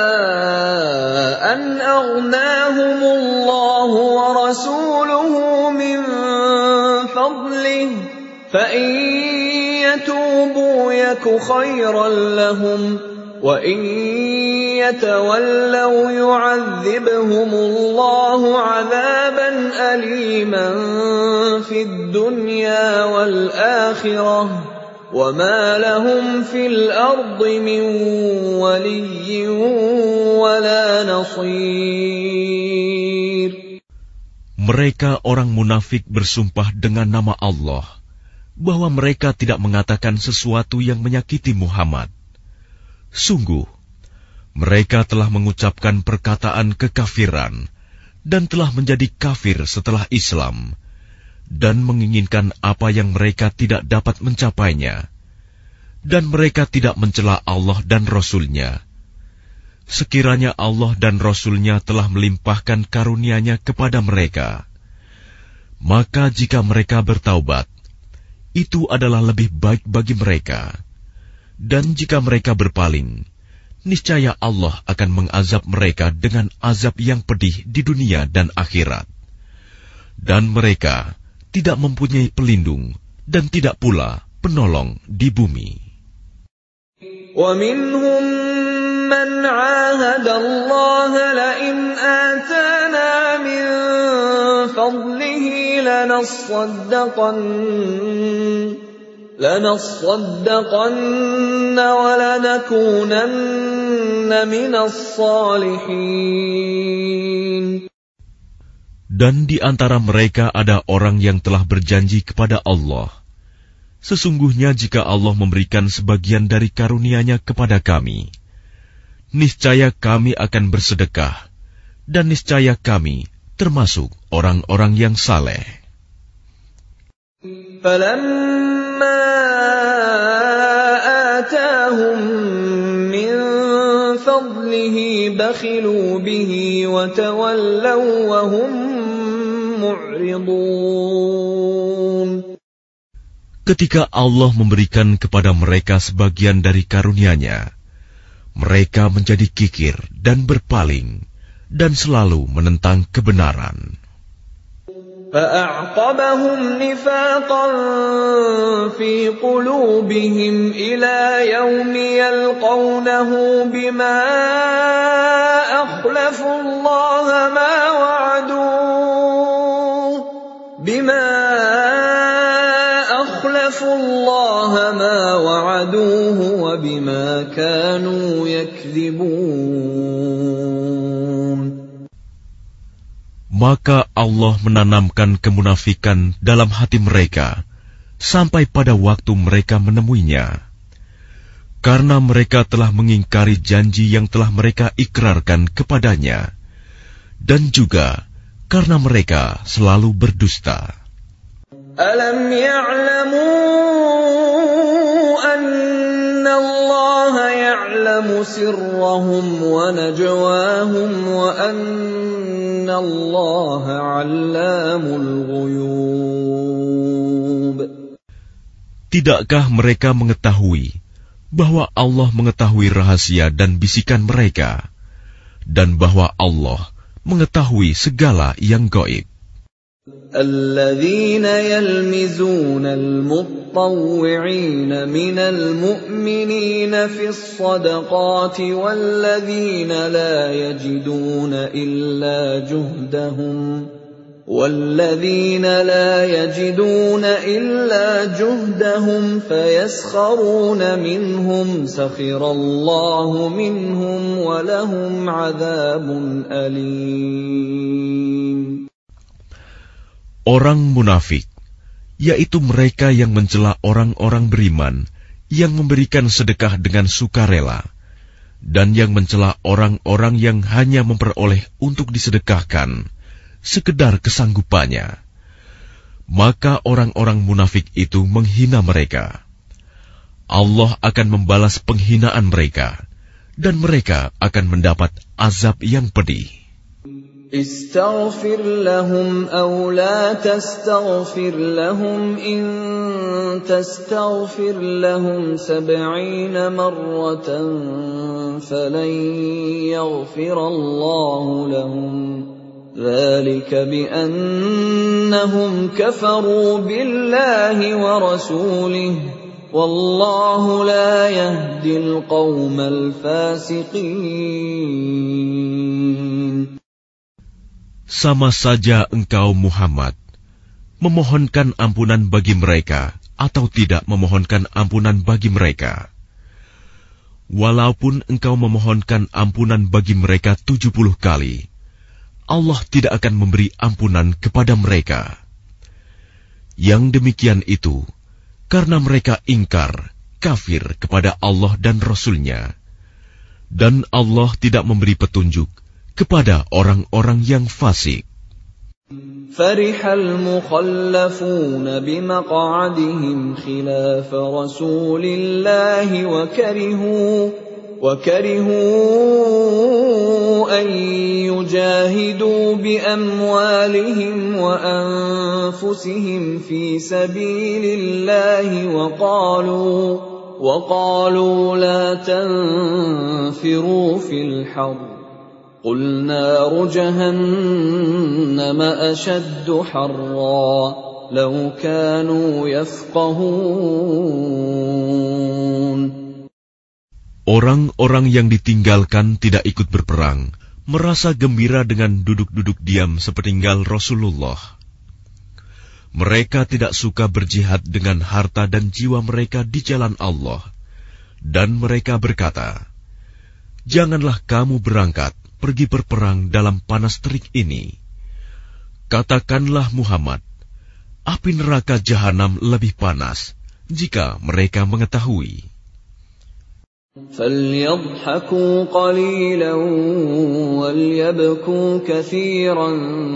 أن أغناهم الله ورسوله من فضله فإن يتوبوا يك خيرا لهم وإن يتولوا يعذبهم الله عذابا أليما في الدنيا والآخرة وما لهم في الأرض من ولي ولا نصير. Mereka orang munafik bersumpah dengan nama Allah bahwa mereka tidak mengatakan sesuatu yang menyakiti Muhammad. Sungguh, mereka telah mengucapkan perkataan kekafiran dan telah menjadi kafir setelah Islam, dan menginginkan apa yang mereka tidak dapat mencapainya, dan mereka tidak mencela Allah dan Rasul-Nya. Sekiranya Allah dan Rasul-Nya telah melimpahkan karunia-Nya kepada mereka, maka jika mereka bertaubat, itu adalah lebih baik bagi mereka. Dan jika mereka berpaling, niscaya Allah akan mengazab mereka dengan azab yang pedih di dunia dan akhirat. dan mereka tidak mempunyai pelindung dan tidak pula penolong di bumi. وَمِنْهُمْ مَنْ عَاهَدَ اللَّهَ لَئِنْ آتَانَا مِنْ فَضْلِهِ لَنَصَّدَّقَنَّ لَنَصَّدَّقَنَّ وَلَنَكُونَنَّ مِنَ الصَّالِحِينَ. Dan di antara mereka ada orang yang telah berjanji kepada Allah, sesungguhnya jika Allah memberikan sebagian dari karunia-Nya kepada kami, niscaya kami akan bersedekah, dan niscaya kami termasuk orang-orang yang saleh. فَلَمَّا آتَاهُم مِّن فَضْلِهِ بَخِلُوا بِهِ وَتَوَلَّوْا وَهُم مُّعْرِضُونَ. Ketika Allah memberikan kepada mereka sebagian dari karunia-Nya, mereka menjadi kikir dan berpaling, dan selalu menentang kebenaran. فَأَعْقَبَهُمْ نِفَاقًا فِي قُلُوبِهِمْ إِلَى يَوْمِ يَلْقَوْنَهُ بِمَا أَخْلَفُوا اللَّهَ مَا وَعَدُوهُ بِمَا أَخْلَفُوا اللَّهَ مَا وَعَدُوهُ وَبِمَا كَانُوا يَكْذِبُونَ. Maka Allah menanamkan kemunafikan dalam hati mereka sampai pada waktu mereka menemuinya, karena mereka telah mengingkari janji yang telah mereka ikrarkan kepadanya, dan juga karena mereka selalu berdusta. Alam ya'lamu anna Allah ya'lamu sirrahum wa najwahum wa anna Allah 'allamul ghuyub. Tidakkah mereka mengetahui bahwa Allah mengetahui rahasia dan bisikan mereka, dan bahwa Allah mengetahui segala yang gaib? الذين يلمزون المطوعين من المؤمنين في الصدقات والذين لا يجدون إلا جهدهم والذين لا يجدون إلا جهدهم فيسخرون منهم سخر الله منهم ولهم عذاب أليم. Orang munafik, yaitu mereka yang mencela orang-orang beriman yang memberikan sedekah dengan sukarela, dan yang mencela orang-orang yang hanya memperoleh untuk disedekahkan sekedar kesanggupannya, maka orang-orang munafik itu menghina mereka. Allah akan membalas penghinaan mereka, dan mereka akan mendapat azab yang pedih. استغفر لهم أو لا تستغفر لهم إن تستغفر لهم سبعين مرة فلن يغفر الله لهم ذلك بأنهم كفروا بالله ورسوله والله لا يهدي القوم الفاسقين. Sama saja engkau Muhammad memohonkan ampunan bagi mereka atau tidak memohonkan ampunan bagi mereka. Walaupun engkau memohonkan ampunan bagi mereka tujuh puluh kali, Allah tidak akan memberi ampunan kepada mereka. Yang demikian itu karena mereka ingkar, kafir kepada Allah dan Rasul-Nya, dan Allah tidak memberi petunjuk kepada orang-orang yang fasik. فرح المخلفون بمقعدهم خلاف رسول الله وكرهوا وكرهوا أن يجاهدوا بأموالهم وأنفسهم في سبيل الله وقالوا وقالوا لا تنفروا في الحر قل نار جهنم أشد حرا لو كانوا يفقهون. Orang-orang yang ditinggalkan tidak ikut berperang merasa gembira dengan duduk-duduk diam sepeninggal Rasulullah. Mereka tidak suka berjihad dengan harta dan jiwa mereka di jalan Allah. Dan mereka berkata, "Janganlah kamu berangkat pergi berperang dalam panas terik ini." Katakanlah Muhammad, api neraka jahanam lebih panas jika mereka mengetahui. فَلْيَضْحَكُوا قَلِيلًا وَلْيَبْكُوا كَثِيرًا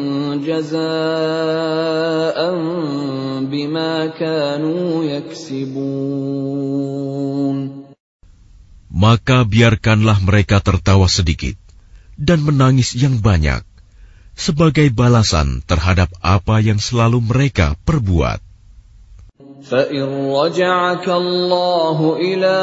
جَزَاءً بِمَا كَانُوا يَكْسِبُونَ. Maka biarkanlah mereka tertawa sedikit dan menangis yang banyak sebagai balasan terhadap apa yang selalu mereka perbuat. فَإِنْ رَجَعَكَ اللَّهُ إِلَى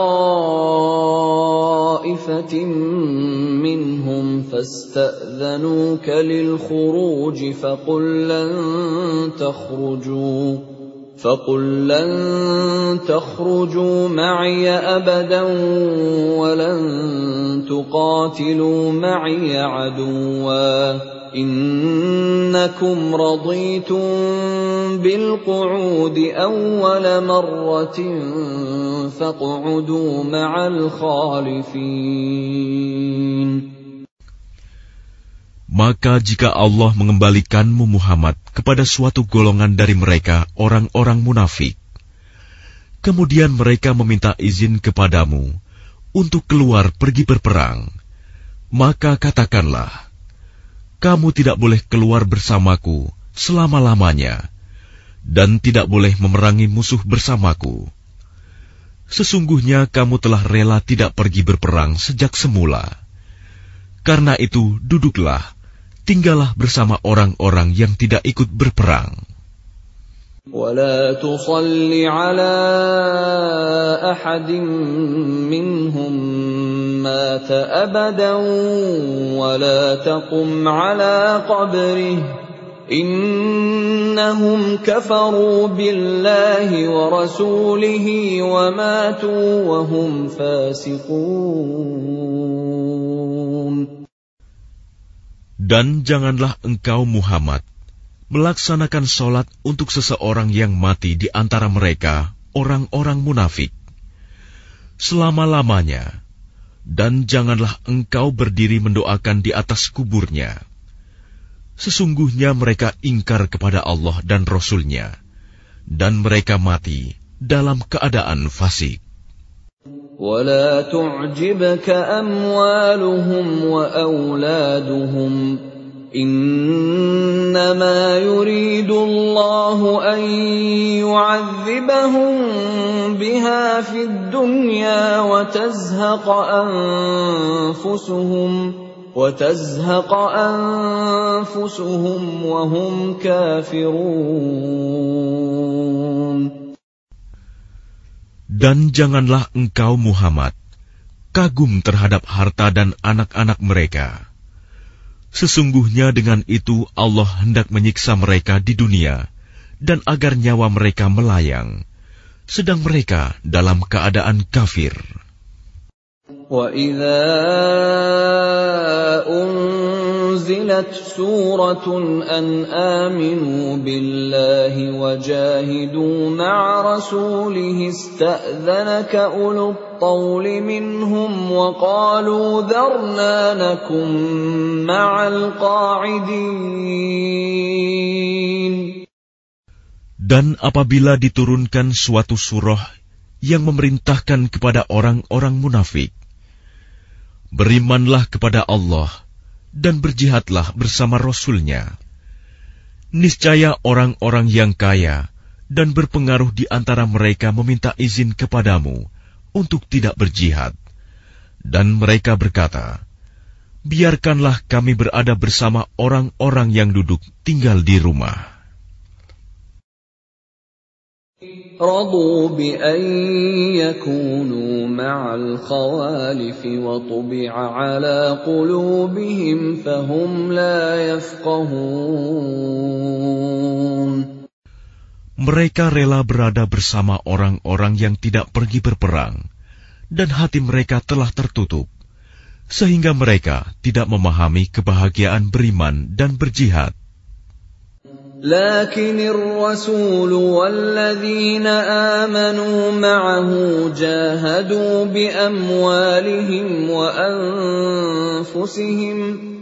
طَائِفَةٍ مِّنْهُمْ فَاسْتَأْذَنُوكَ لِلْخُرُوجِ فَقُلْ لَنْ تَخْرُجُوا فَقُلْ لَنْ تَخْرُجُوا مَعِيَ أَبَدًا وَلَنْ تُقَاتِلُوا مَعِيَ عَدُوًّا إِنَّكُمْ رَضِيتُمْ بِالْقُعُودِ أَوَّلَ مَرَّةٍ فَاقْعُدُوا مَعَ الْخَالِفِينَ. Maka jika Allah mengembalikanmu Muhammad kepada suatu golongan dari mereka, orang-orang munafik, kemudian mereka meminta izin kepadamu untuk keluar pergi berperang, maka katakanlah, kamu tidak boleh keluar bersamaku selama-lamanya, dan tidak boleh memerangi musuh bersamaku. Sesungguhnya kamu telah rela tidak pergi berperang sejak semula. Karena itu, duduklah, tinggallah bersama orang-orang yang tidak ikut berperang. وَلَا تُصَلِّ عَلَىٰ أَحَدٍ مِّنْهُمْ مَاتَ أَبَدًا وَلَا تَقُمْ عَلَىٰ قَبْرِهِ إِنَّهُمْ كَفَرُوا بِاللَّهِ وَرَسُولِهِ وَمَاتُوا وَهُمْ فَاسِقُونَ. Dan janganlah engkau Muhammad melaksanakan sholat untuk seseorang yang mati di antara mereka, orang-orang munafik, selama-lamanya, dan janganlah engkau berdiri mendoakan di atas kuburnya. Sesungguhnya mereka ingkar kepada Allah dan Rasul-Nya, dan mereka mati dalam keadaan fasik. وَلَا تُعْجِبْكَ أَمْوَالُهُمْ وَأَوْلَادُهُمْ إِنَّمَا يُرِيدُ اللَّهُ أَن يُعَذِّبَهُم بِهَا فِي الدُّنْيَا وَتَزْهَقَ أَنفُسُهُمْ وَتَزْهَقَ أَنفُسُهُمْ وَهُمْ كَافِرُونَ. Dan janganlah engkau Muhammad kagum terhadap harta dan anak-anak mereka. Sesungguhnya dengan itu Allah hendak menyiksa mereka di dunia, dan agar nyawa mereka melayang, sedang mereka dalam keadaan kafir. وَإِذَا أُنزِلَتْ سُورَةٌ أَنْ آمِنُوا بِاللَّهِ وَجَاهِدُوا مَعَ رَسُولِهِ اسْتَأْذَنَكَ أُولُو الطَّوْلِ مِنْهُمْ وَقَالُوا ذَرْنَا نَكُن مَّعَ الْقَاعِدِينَ. Dan apabila diturunkan suatu surah yang memerintahkan kepada orang-orang munafik, berimanlah kepada Allah dan berjihadlah bersama Rasul-Nya. Niscaya orang-orang yang kaya dan berpengaruh di antara mereka meminta izin kepadamu untuk tidak berjihad. Dan mereka berkata, biarkanlah kami berada bersama orang-orang yang duduk tinggal di rumah. رضوا بأن يكونوا مع الخوالف وطبع على قلوبهم فهم لا يفقهون. Mereka rela berada bersama orang-orang yang tidak pergi berperang, dan hati mereka telah tertutup, sehingga mereka tidak memahami kebahagiaan beriman dan berjihad. لكن الرسول والذين آمنوا معه جاهدوا بأموالهم وأنفسهم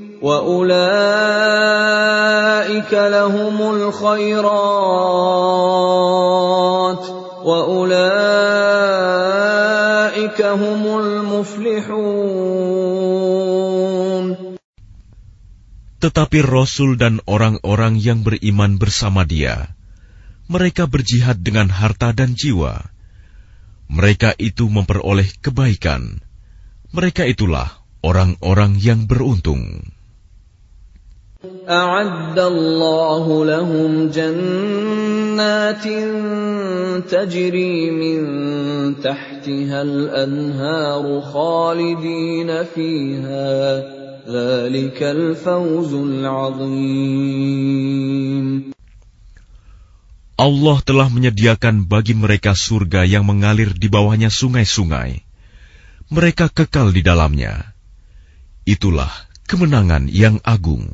وأولئك لهم الخيرات وأولئك هم المفلحون. Tetapi Rasul dan orang-orang yang beriman bersama dia, mereka berjihad dengan harta dan jiwa. Mereka itu memperoleh kebaikan. Mereka itulah orang-orang yang beruntung. A'addallahu lahum jannatin tajri min tahtiha al-anharu khalidina fiha. Dzalikal fawzul 'adzim. Allah telah menyediakan bagi mereka surga yang mengalir di bawahnya sungai-sungai. Mereka kekal di dalamnya. Itulah kemenangan yang agung.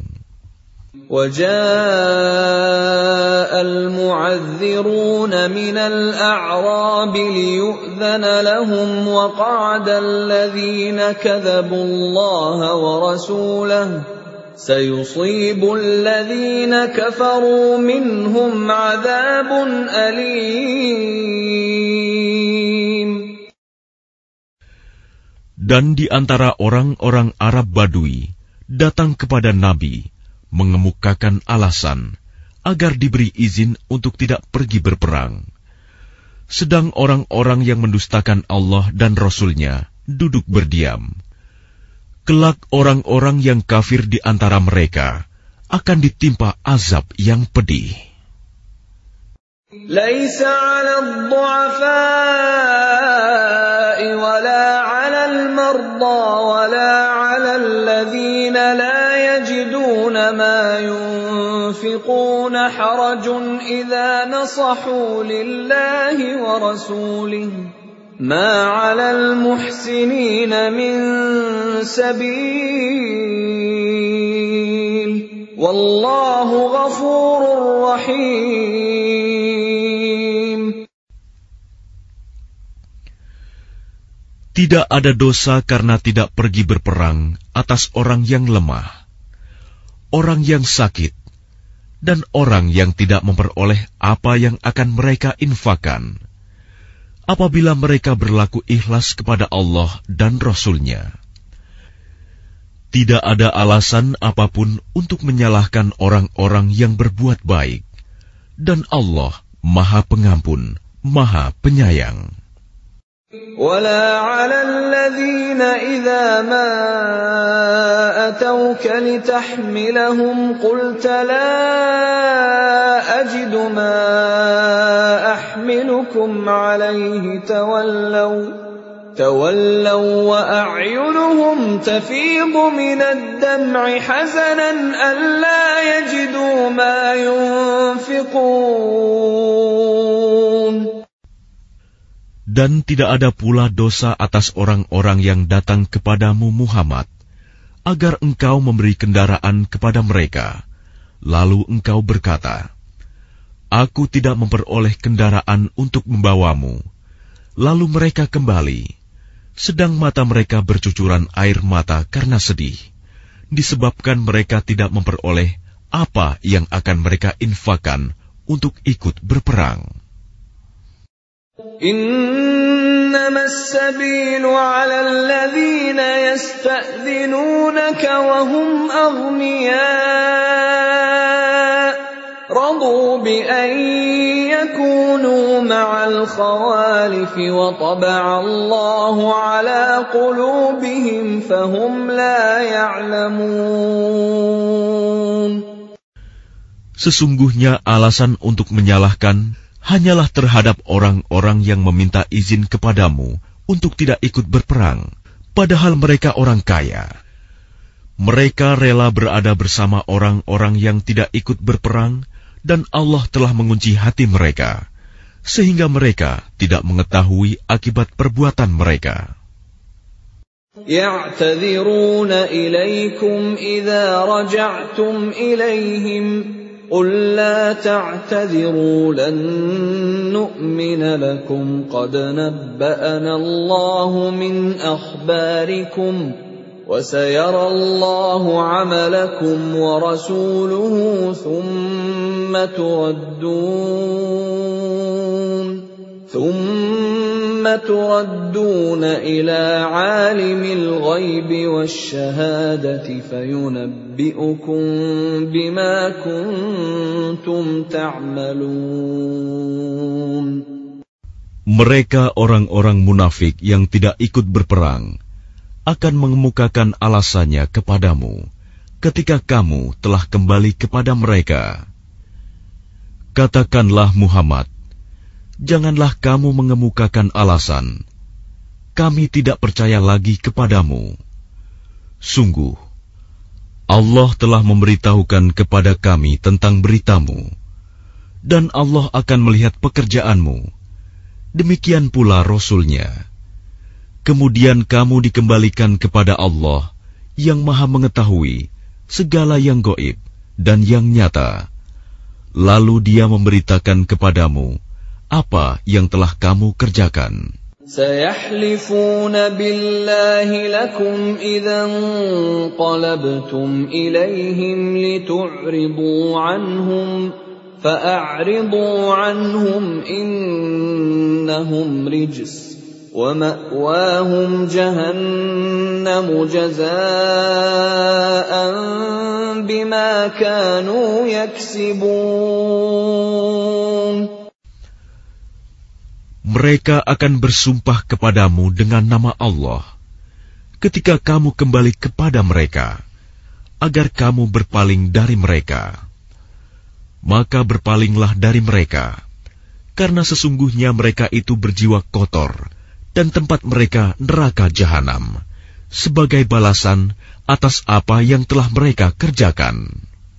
وَجَاءَ الْمُعَذِّرُونَ مِنَ الْأَعْرَابِ لِيُؤْذَنَ لَهُمْ وَقَعَدَ الَّذِينَ كَذَبُوا اللَّهَ وَرَسُولَهُ سَيُصِيبُ الَّذِينَ كَفَرُوا مِنْهُمْ عَذَابٌ أَلِيمٌ. Dan di antara orang-orang Arab Badui datang kepada Nabi mengemukakan alasan agar diberi izin untuk tidak pergi berperang. Sedang orang-orang yang mendustakan Allah dan Rasul-Nya duduk berdiam. Kelak orang-orang yang kafir di antara mereka akan ditimpa azab yang pedih. Laisa 'alal du'afa'i wala 'alal marda wala 'alal ladzina la yajiduna ma yunfiquna harajun idza nasahu lillahi wa rasulihi ma 'alal muhsinina min sabil wallahu ghafurur rahim. Tidak ada dosa karena tidak pergi berperang atas orang yang lemah, orang yang sakit, dan orang yang tidak memperoleh apa yang akan mereka infakkan, apabila mereka berlaku ikhlas kepada Allah dan Rasul-Nya. Tidak ada alasan apapun untuk menyalahkan orang-orang yang berbuat baik, dan Allah Maha Pengampun, Maha Penyayang. ولا على الذين إذا ما أتوك لتحملهم قلت لا أجد ما أحملكم عليه تولوا تولوا وأعينهم تفيض من الدمع حزنا ألا يجدوا ما ينفقون. Dan tidak ada pula dosa atas orang-orang yang datang kepadamu Muhammad, agar engkau memberi kendaraan kepada mereka. Lalu engkau berkata, Aku tidak memperoleh kendaraan untuk membawamu. Lalu mereka kembali, sedang mata mereka bercucuran air mata karena sedih, disebabkan mereka tidak memperoleh apa yang akan mereka infakkan untuk ikut berperang. إنما السبيل على الذين يستأذنونك وهم أغنياء رضوا بأن يكونوا مع الخوالف وطبع الله على قلوبهم فهم لا يعلمون. Sesungguhnya alasan untuk menyalahkan hanyalah terhadap orang-orang yang meminta izin kepadamu untuk tidak ikut berperang, padahal mereka orang kaya. Mereka rela berada bersama orang-orang yang tidak ikut berperang, dan Allah telah mengunci hati mereka, sehingga mereka tidak mengetahui akibat perbuatan mereka. يَعْتَذِرُونَ إِلَيْكُمْ إِذَا رَجَعْتُمْ إِلَيْهِمْ قُل لَّا تَعْتَذِرُوا لَن نُّؤْمِنَ لَكُمْ قَدْ نَبَّأَنَا اللَّهُ مِنْ أَخْبَارِكُمْ وَسَيَرَى اللَّهُ عَمَلَكُمْ وَرَسُولُهُ ثُمَّ تُرَدُّونَ ثُمَّ تُرَدُّونَ إِلَى عَالِمِ الْغَيْبِ وَالشَّهَادَةِ فَيُنَبِّئُكُم بِمَا كُنتُمْ تَعْمَلُونَ. Mereka orang-orang munafik yang tidak ikut berperang akan mengemukakan alasannya kepadamu ketika kamu telah kembali kepada mereka. Katakanlah Muhammad, janganlah kamu mengemukakan alasan, kami tidak percaya lagi kepadamu. Sungguh, Allah telah memberitahukan kepada kami tentang beritamu, dan Allah akan melihat pekerjaanmu. Demikian pula Rasul-Nya. Kemudian kamu dikembalikan kepada Allah yang Maha Mengetahui segala yang gaib dan yang nyata. Lalu Dia memberitakan kepadamu apa yang telah kamu kerjakan. سَيَحْلِفُونَ بِاللَّهِ لَكُمْ إِذَا انقَلَبْتُمْ إِلَيْهِمْ لِتُعْرِضُوا عَنْهُمْ فَأَعْرِضُوا عَنْهُمْ إِنَّهُمْ رِجْسٌ وَمَأْوَاهُمْ جَهَنَّمُ جَزَاءً بِمَا كَانُوا يَكْسِبُونَ. Mereka akan bersumpah kepadamu dengan nama Allah ketika kamu kembali kepada mereka, agar kamu berpaling dari mereka. Maka berpalinglah dari mereka, karena sesungguhnya mereka itu berjiwa kotor, dan tempat mereka neraka jahanam, sebagai balasan atas apa yang telah mereka kerjakan.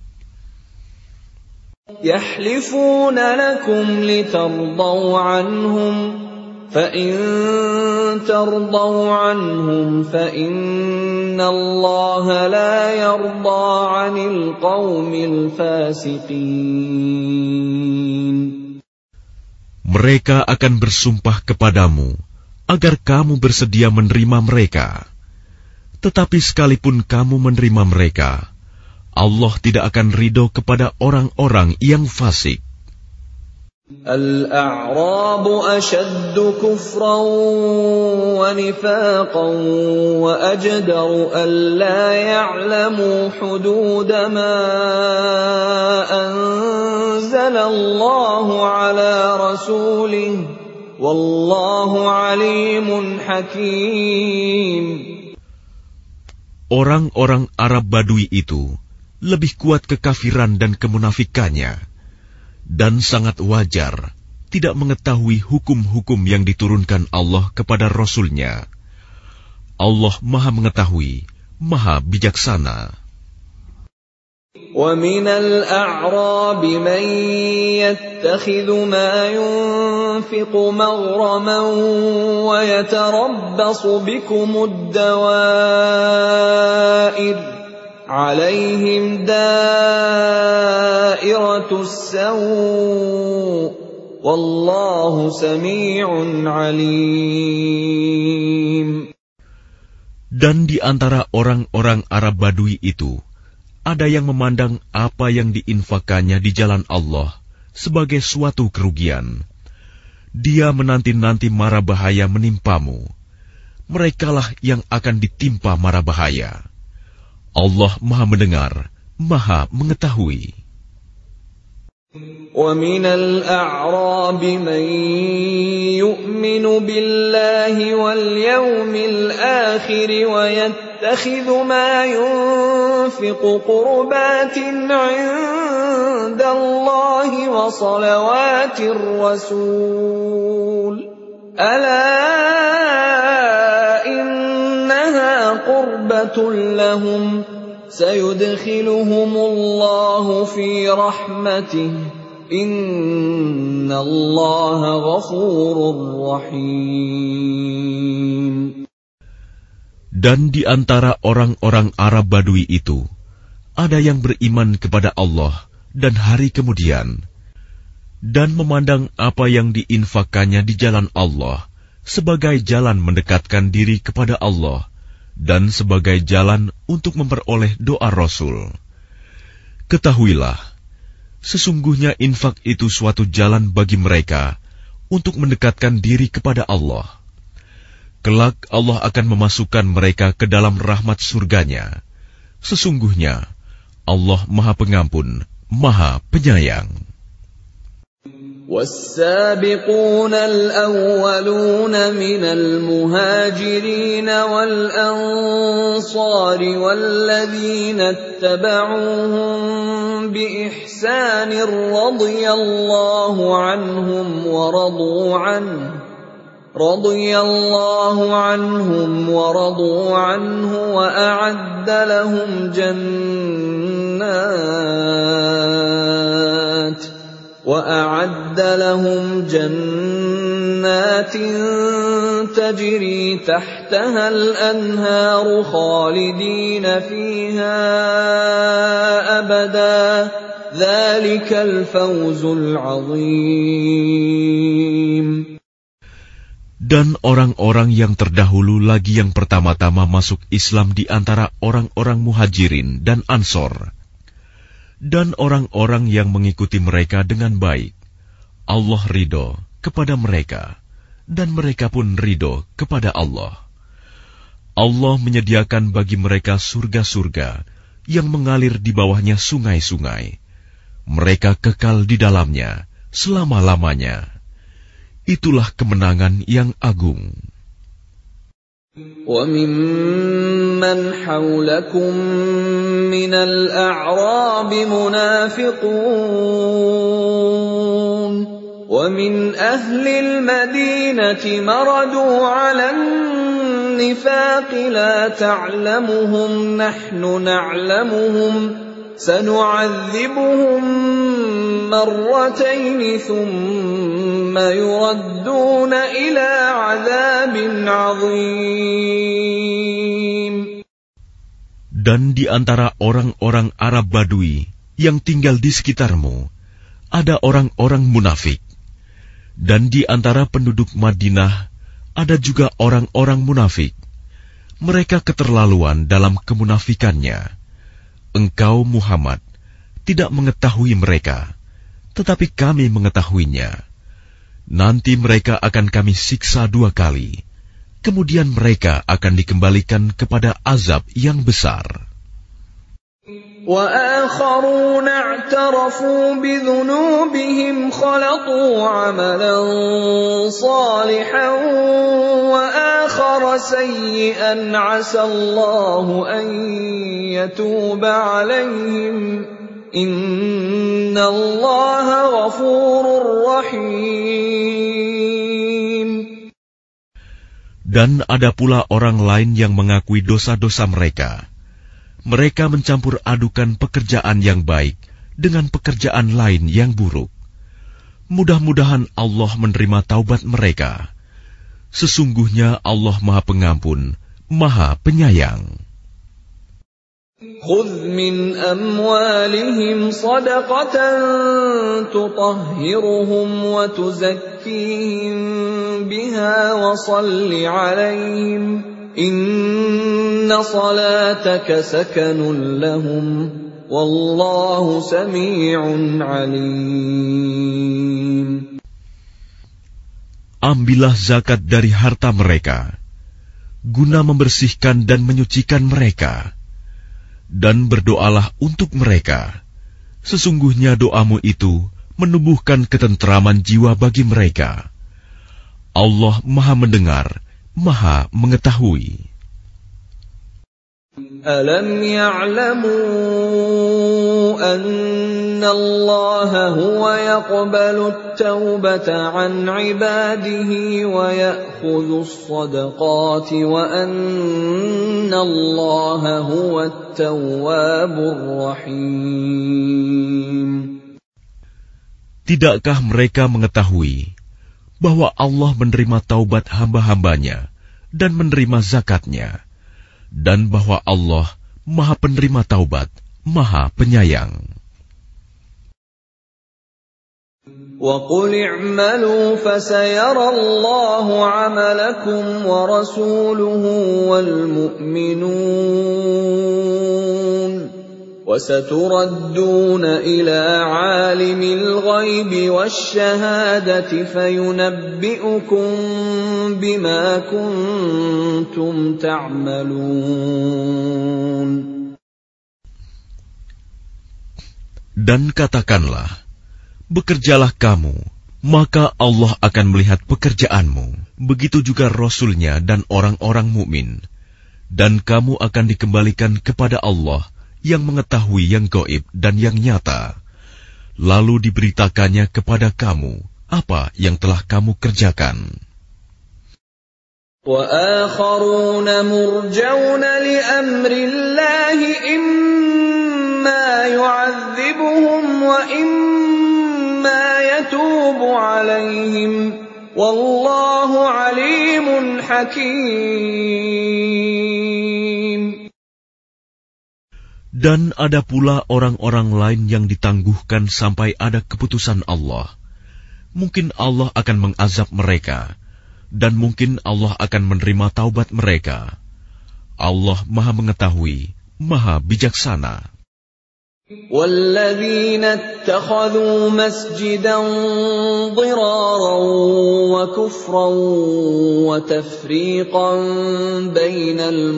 يَحْلِفُونَ لَكُمْ لِتَرْضَوْا عَنْهُمْ فَإِن تَرْضَوْا عَنْهُمْ فَإِنَّ اللَّهَ لَا يَرْضَىٰ عَنِ الْقَوْمِ الْفَاسِقِينَ. Mereka akan bersumpah kepadamu agar kamu bersedia menerima mereka. Tetapi sekalipun kamu menerima mereka, Allah tidak akan ridho kepada orang-orang yang fasik. الْأَعْرَابُ أَشَدُّ كُفْرًا وَنِفَاقًا وَأَجْدَرُ أَلَّا يَعْلَمُوا حُدُودَ مَا أَنزَلَ اللَّهُ عَلَى رَسُولِهِ وَاللَّهُ عَلِيمٌ حَكِيمٌ. Orang-orang Arab Badui itu lebih kuat kekafiran dan kemunafikannya, dan sangat wajar tidak mengetahui hukum-hukum yang diturunkan Allah kepada Rasul-Nya. Allah Maha Mengetahui, Maha Bijaksana. وَمِنَ الْأَعْرَابِ مَن يَتَّخِذُ مَا يُنفِقُ مَغْرَمًا وَيَتَرَبَّصُ بِكُمُ الدَّوَائِرَ عَلَيْهِمْ دَائِرَةُ السَّوْءِ وَاللَّهُ سَمِيعٌ عَلِيمٌ. Dan di antara orang-orang Arab Badui itu, ada yang memandang apa yang diinfakannya di jalan Allah sebagai suatu kerugian. Dia menanti-nanti mara bahaya menimpamu. Merekalah yang akan ditimpa mara bahaya. Allah Maha Mendengar, Maha Mengetahui. وَمِنَ الْأَعْرَابِ مَن يُؤْمِنُ بِاللَّهِ وَالْيَوْمِ الْآخِرِ وَيَتَّخِذُ مَا يُنفِقُ قُرُبَاتٍ عِندَ اللَّهِ وَصَلَوَاتِ الرَّسُولِ أَلَا إِنَّهَا قُرْبَةٌ لَّهُمْ سَيُدْخِلُهُمُ اللَّهُ فِي رَحْمَتِهِ إِنَّ اللَّهَ غَفُورٌ رَّحِيمٌ. Dan di antara orang-orang Arab Badui itu, ada yang beriman kepada Allah dan hari kemudian, dan memandang apa yang diinfakkannya di jalan Allah sebagai jalan mendekatkan diri kepada Allah, dan sebagai jalan untuk memperoleh doa Rasul. Ketahuilah, sesungguhnya infak itu suatu jalan bagi mereka untuk mendekatkan diri kepada Allah. Kelak Allah akan memasukkan mereka ke dalam rahmat surganya. Sesungguhnya Allah Maha Pengampun, Maha Penyayang. وَالسَّابِقُونَ الْأَوَّلُونَ مِنَ الْمُهَاجِرِينَ وَالْأَنصَارِ وَالَّذِينَ اتَّبَعُوهُم بِإِحْسَانٍ رَّضِيَ اللَّهُ عَنْهُمْ وَرَضُوا عَنْهُ رَضِيَ اللَّهُ عَنْهُمْ وَرَضُوا عَنْهُ وَأَعَدَّ لَهُمْ جَنَّاتٍ وَأَعَدَّ لَهُمْ جَنَّاتٍ تَجْرِي تَحْتَهَا الْأَنْهَارُ خَالِدِينَ فِيهَا أَبَدًا ذَلِكَ الْفَوْزُ الْعَظِيمُ. Dan orang-orang yang terdahulu lagi yang pertama-tama masuk Islam di antara orang-orang Muhajirin dan Ansor, dan orang-orang yang mengikuti mereka dengan baik, Allah ridho kepada mereka, dan mereka pun ridho kepada Allah. Allah menyediakan bagi mereka surga-surga yang mengalir di bawahnya sungai-sungai. Mereka kekal di dalamnya selama-lamanya. Itulah kemenangan yang agung. وَمِمَّنْ حَوْلَكُمْ مِنَ الْأَعْرَابِ مُنَافِقُونَ وَمِنْ أَهْلِ الْمَدِينَةِ مَرَدُوا عَلَى النِّفَاقِ لَا تَعْلَمُهُمْ نَحْنُ نَعْلَمُهُمْ سَنُعَذِّبُهُمْ مرتين ثم يردون إلى عذاب عظيم. Dan di antara orang-orang Arab Badui yang tinggal di sekitarmu, ada orang-orang munafik. Dan di antara penduduk Madinah, ada juga orang-orang munafik. Mereka keterlaluan dalam kemunafikannya. Engkau, Muhammad, tidak mengetahui mereka, tetapi kami mengetahuinya. Nanti mereka akan kami siksa dua kali, kemudian mereka akan dikembalikan kepada azab yang besar. وَآخَرُونَ اعْتَرَفُوا بِذُنُوبِهِمْ خَلَطُوا عَمَلًا صَالِحًا وَآخَرَ سَيِّئًا عَسَى اللَّهُ أَن يَتُوبَ عَلَيْهِمْ إِنَّ اللَّهَ غَفُورٌ رَّحِيمٌ. Dan ada pula orang lain yang mengakui dosa-dosa mereka. Mereka mencampur adukan pekerjaan yang baik dengan pekerjaan lain yang buruk. Mudah-mudahan Allah menerima taubat mereka. Sesungguhnya Allah Maha Pengampun, Maha Penyayang. خُذْ مِنْ أَمْوَالِهِمْ صَدَقَةً تُطَهِّرُهُمْ وَتُزَكِّيهِمْ بِهَا وَصَلِّ عَلَيْهِمْ إِنَّ صَلَاتَكَ سَكَنٌ لَهُمْ وَاللَّهُ سَمِيعٌ عَلِيمٌ. Ambillah zakat dari harta mereka, guna membersihkan dan menyucikan mereka, dan berdoalah untuk mereka. Sesungguhnya doamu itu menumbuhkan ketentraman jiwa bagi mereka. Allah Maha Mendengar, Maha Mengetahui. Alam ya'lamu anna Allah huwa yaqbalu at-taubata 'an 'ibadihi wa ya'khudhu as-sadaqati wa anna Allah huwa at-tawwabur rahim. Tidakkah mereka mengetahui bahwa Allah menerima taubat hamba-hambanya dan menerima zakatnya, dan bahwa Allah Maha Penerima Taubat, Maha Penyayang. وَقُلِ اعْمَلُوا فَسَيَرَى اللَّهُ عَمَلَكُمْ وَرَسُولُهُ وَالْمُؤْمِنُونَ وَسَتُرَدُّونَ إِلَى عَالِمِ الْغَيْبِ وَالشَّهَادَةِ فَيُنَبِّئُكُم بِمَا كُنتُمْ تَعْمَلُونَ. Dan katakanlah, bekerjalah kamu, maka Allah akan melihat pekerjaanmu. Begitu juga Rasul-Nya dan orang-orang mukmin. Dan kamu akan dikembalikan kepada Allah yang mengetahui yang gaib dan yang nyata. Lalu diberitakannya kepada kamu apa yang telah kamu kerjakan. وَآخَرُونَ مُرْجَوْنَ لِأَمْرِ اللَّهِ إِمَّا يُعَذِّبُهُمْ وَإِمَّا يَتُوبُ عَلَيْهِمْ وَاللَّهُ عَلِيمٌ حَكِيمٌ. Dan ada pula orang-orang lain yang ditangguhkan sampai ada keputusan Allah. Mungkin Allah akan mengazab mereka, dan mungkin Allah akan menerima taubat mereka. Allah Maha Mengetahui, Maha Bijaksana. وَالَّذِينَ اتَّخَذُوا مَسْجِدًا ضِرَارًا وَكُفْرًا وَتَفْرِيقًا بَيْنَ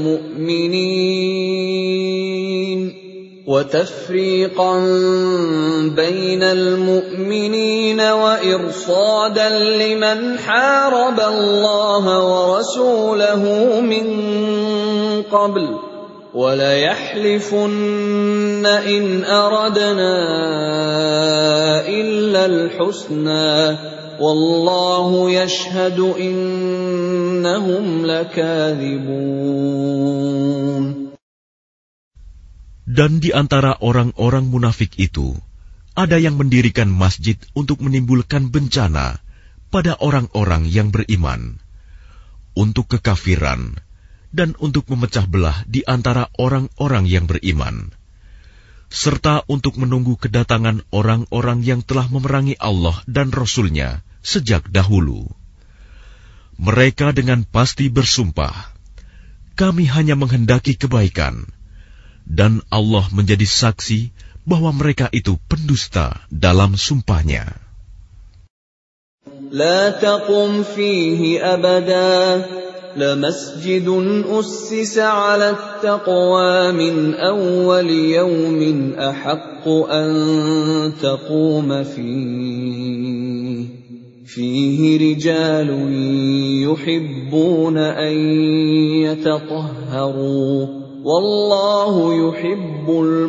الْمُؤْمِنِينَ وَتَفْرِيقًا بَيْنَ الْمُؤْمِنِينَ وَإِرْصَادًا لِمَنْ حَارَبَ اللَّهَ وَرَسُولَهُ مِنْ قَبْلُ وَلَيَحْلِفُنَّ إِنْ أَرَدْنَا إِلَّا الْحُسْنَى وَاللَّهُ يَشْهَدُ إِنَّهُمْ لَكَاذِبُونَ. Dan di antara orang-orang munafik itu, ada yang mendirikan masjid untuk menimbulkan bencana pada orang-orang yang beriman, untuk kekafiran, dan untuk memecah belah di antara orang-orang yang beriman, serta untuk menunggu kedatangan orang-orang yang telah memerangi Allah dan Rasul-Nya sejak dahulu. Mereka dengan pasti bersumpah, kami hanya menghendaki kebaikan, dan Allah menjadi saksi bahwa mereka itu pendusta dalam sumpahnya. La taqum fihi abada لمسجد أسس على التقوى من أول يوم أحق أن تقوم فيه فيه رجال يحبون أن يتطهروا والله يحب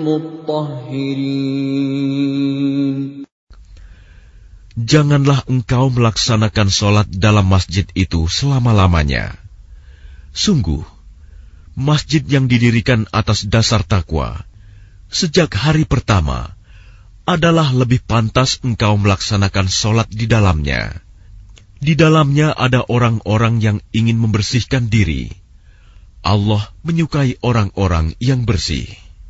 المطهرين. Janganlah engkau melaksanakan sholat dalam masjid itu selama-lamanya. Sungguh, masjid yang didirikan atas dasar takwa sejak hari pertama adalah lebih pantas engkau melaksanakan sholat di dalamnya. Di dalamnya ada orang-orang yang ingin membersihkan diri. Allah menyukai orang-orang yang bersih.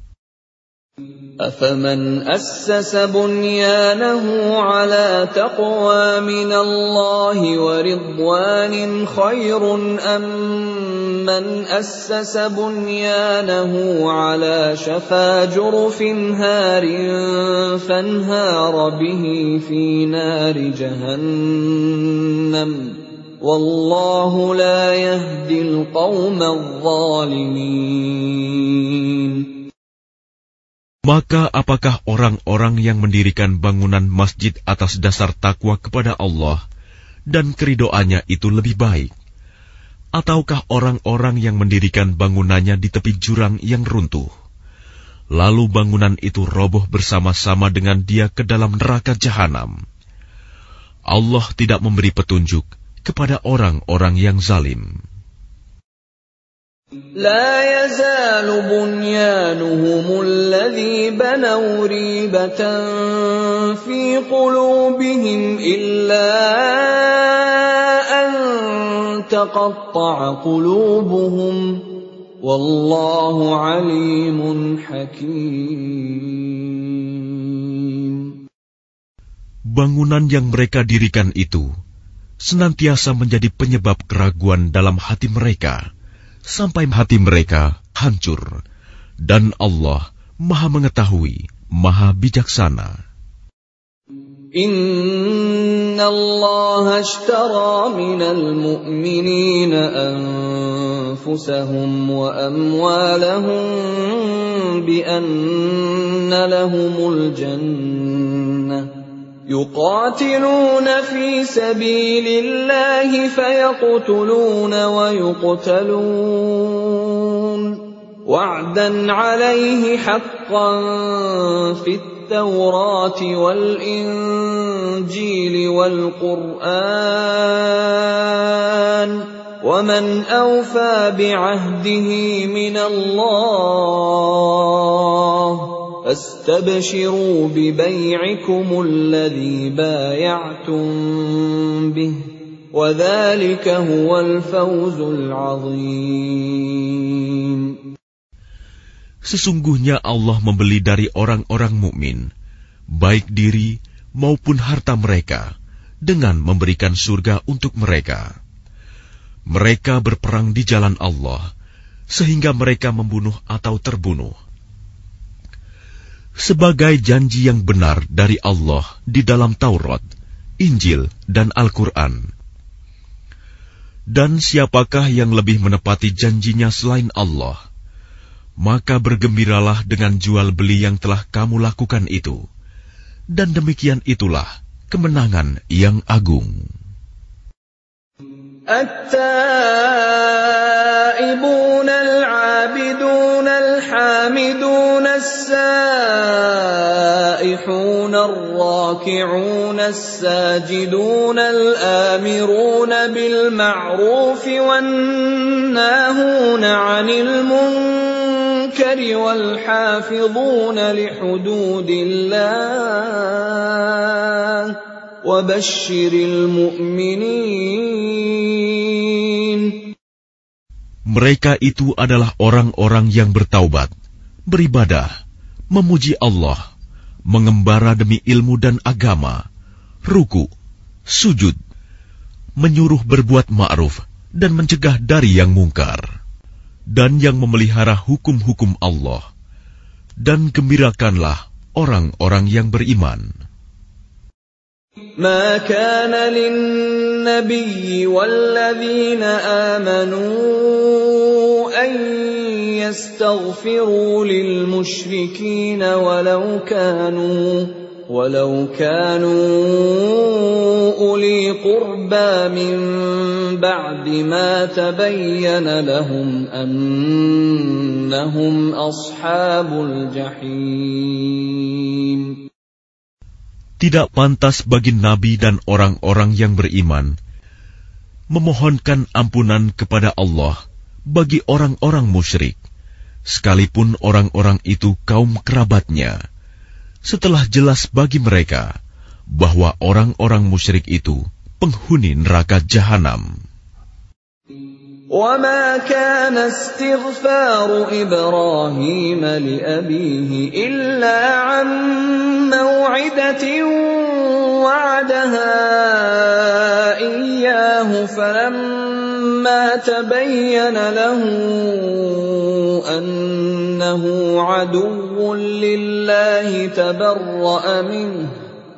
أَفَمَنْ أَسَّسَ بُنْيَانَهُ عَلَى تَقْوَى مِنَ اللَّهِ وَرِضْوَانٍ خَيْرٌ أَمْ مَنْ أَسَّسَ بُنْيَانَهُ عَلَى شَفَا جُرُفٍ هَارٍ فَانْهَارَ بِهِ فِي نَارِ جَهَنَّمَ وَاللَّهُ لَا يَهْدِي الْقَوْمَ الظَّالِمِينَ. Maka apakah orang-orang yang mendirikan bangunan masjid atas dasar takwa kepada Allah dan keridoannya itu lebih baik? Ataukah orang-orang yang mendirikan bangunannya di tepi jurang yang runtuh, lalu bangunan itu roboh bersama-sama dengan dia ke dalam neraka jahanam? Allah tidak memberi petunjuk kepada orang-orang yang zalim. لا يزال بنيانهم الذي بنوا ريبة في قلوبهم إلا أن تقطع قلوبهم والله عليم حكيم. Bangunan yang mereka dirikan itu senantiasa menjadi penyebab keraguan dalam hati mereka, sampai hati mereka hancur, dan Allah Maha Mengetahui, Maha Bijaksana. Inna Allah ashtara minal mu'minina anfusahum wa amwalahum bi anna lahumul jannah يقاتلون في سبيل الله فيقتلون ويقتلون وعدا عليه حقا في التوراة والإنجيل والقرآن ومن أوفى بعهده من الله فاستبشروا ببيعكم الذي بايعتم به وذلك هو الفوز العظيم. Sesungguhnya Allah membeli dari orang-orang mukmin, baik diri maupun harta mereka, dengan memberikan surga untuk mereka. Mereka berperang di jalan Allah, sehingga mereka membunuh atau terbunuh. Sebagai janji yang benar dari Allah di dalam Taurat, Injil, dan Al-Quran. Dan siapakah yang lebih menepati janjinya selain Allah? Maka bergembiralah dengan jual beli yang telah kamu lakukan itu. Dan demikian itulah kemenangan yang agung. التائبون العابدون الحامدون السائحون الراكعون الساجدون الآمرون بالمعروف والناهون عن المنكر والحافظون لحدود الله وبشر المؤمنين. Mereka itu adalah orang-orang yang bertaubat, beribadah, memuji Allah, mengembara demi ilmu dan agama, ruku, sujud, menyuruh berbuat ma'ruf dan mencegah dari yang mungkar, dan yang memelihara hukum-hukum Allah. Dan gembirakanlah orang-orang yang beriman. ما كان للنبي والذين آمنوا أن يستغفروا للمشركين ولو كانوا ولو كانوا أولي قربى من بعد ما تبين لهم أنهم أصحاب الجحيم. Tidak pantas bagi Nabi dan orang-orang yang beriman memohonkan ampunan kepada Allah bagi orang-orang musyrik, sekalipun orang-orang itu kaum kerabatnya, setelah jelas bagi mereka bahwa orang-orang musyrik itu penghuni neraka jahanam. وَمَا كَانَ اسْتِغْفَارُ إِبْرَاهِيمَ لِأَبِيهِ إِلَّا عَن مَّوْعِدَةٍ وَعَدَهَا إِيَّاهُ فَلَمَّا تَبَيَّنَ لَهُ أَنَّهُ عَدُوٌّ لِّلَّهِ تَبَرَّأَ مِنْهُ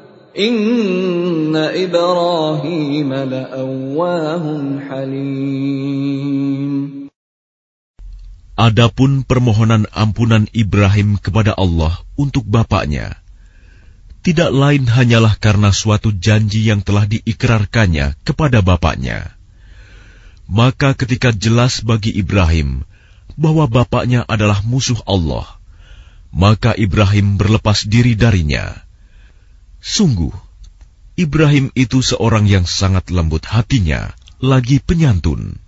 Inna Ibrahim la'awwahun halim. Adapun permohonan ampunan Ibrahim kepada Allah untuk bapaknya, tidak lain hanyalah karena suatu janji yang telah diikrarkannya kepada bapaknya. Maka ketika jelas bagi Ibrahim bahwa bapaknya adalah musuh Allah, maka Ibrahim berlepas diri darinya. Sungguh, Ibrahim itu seorang yang sangat lembut hatinya, lagi penyantun.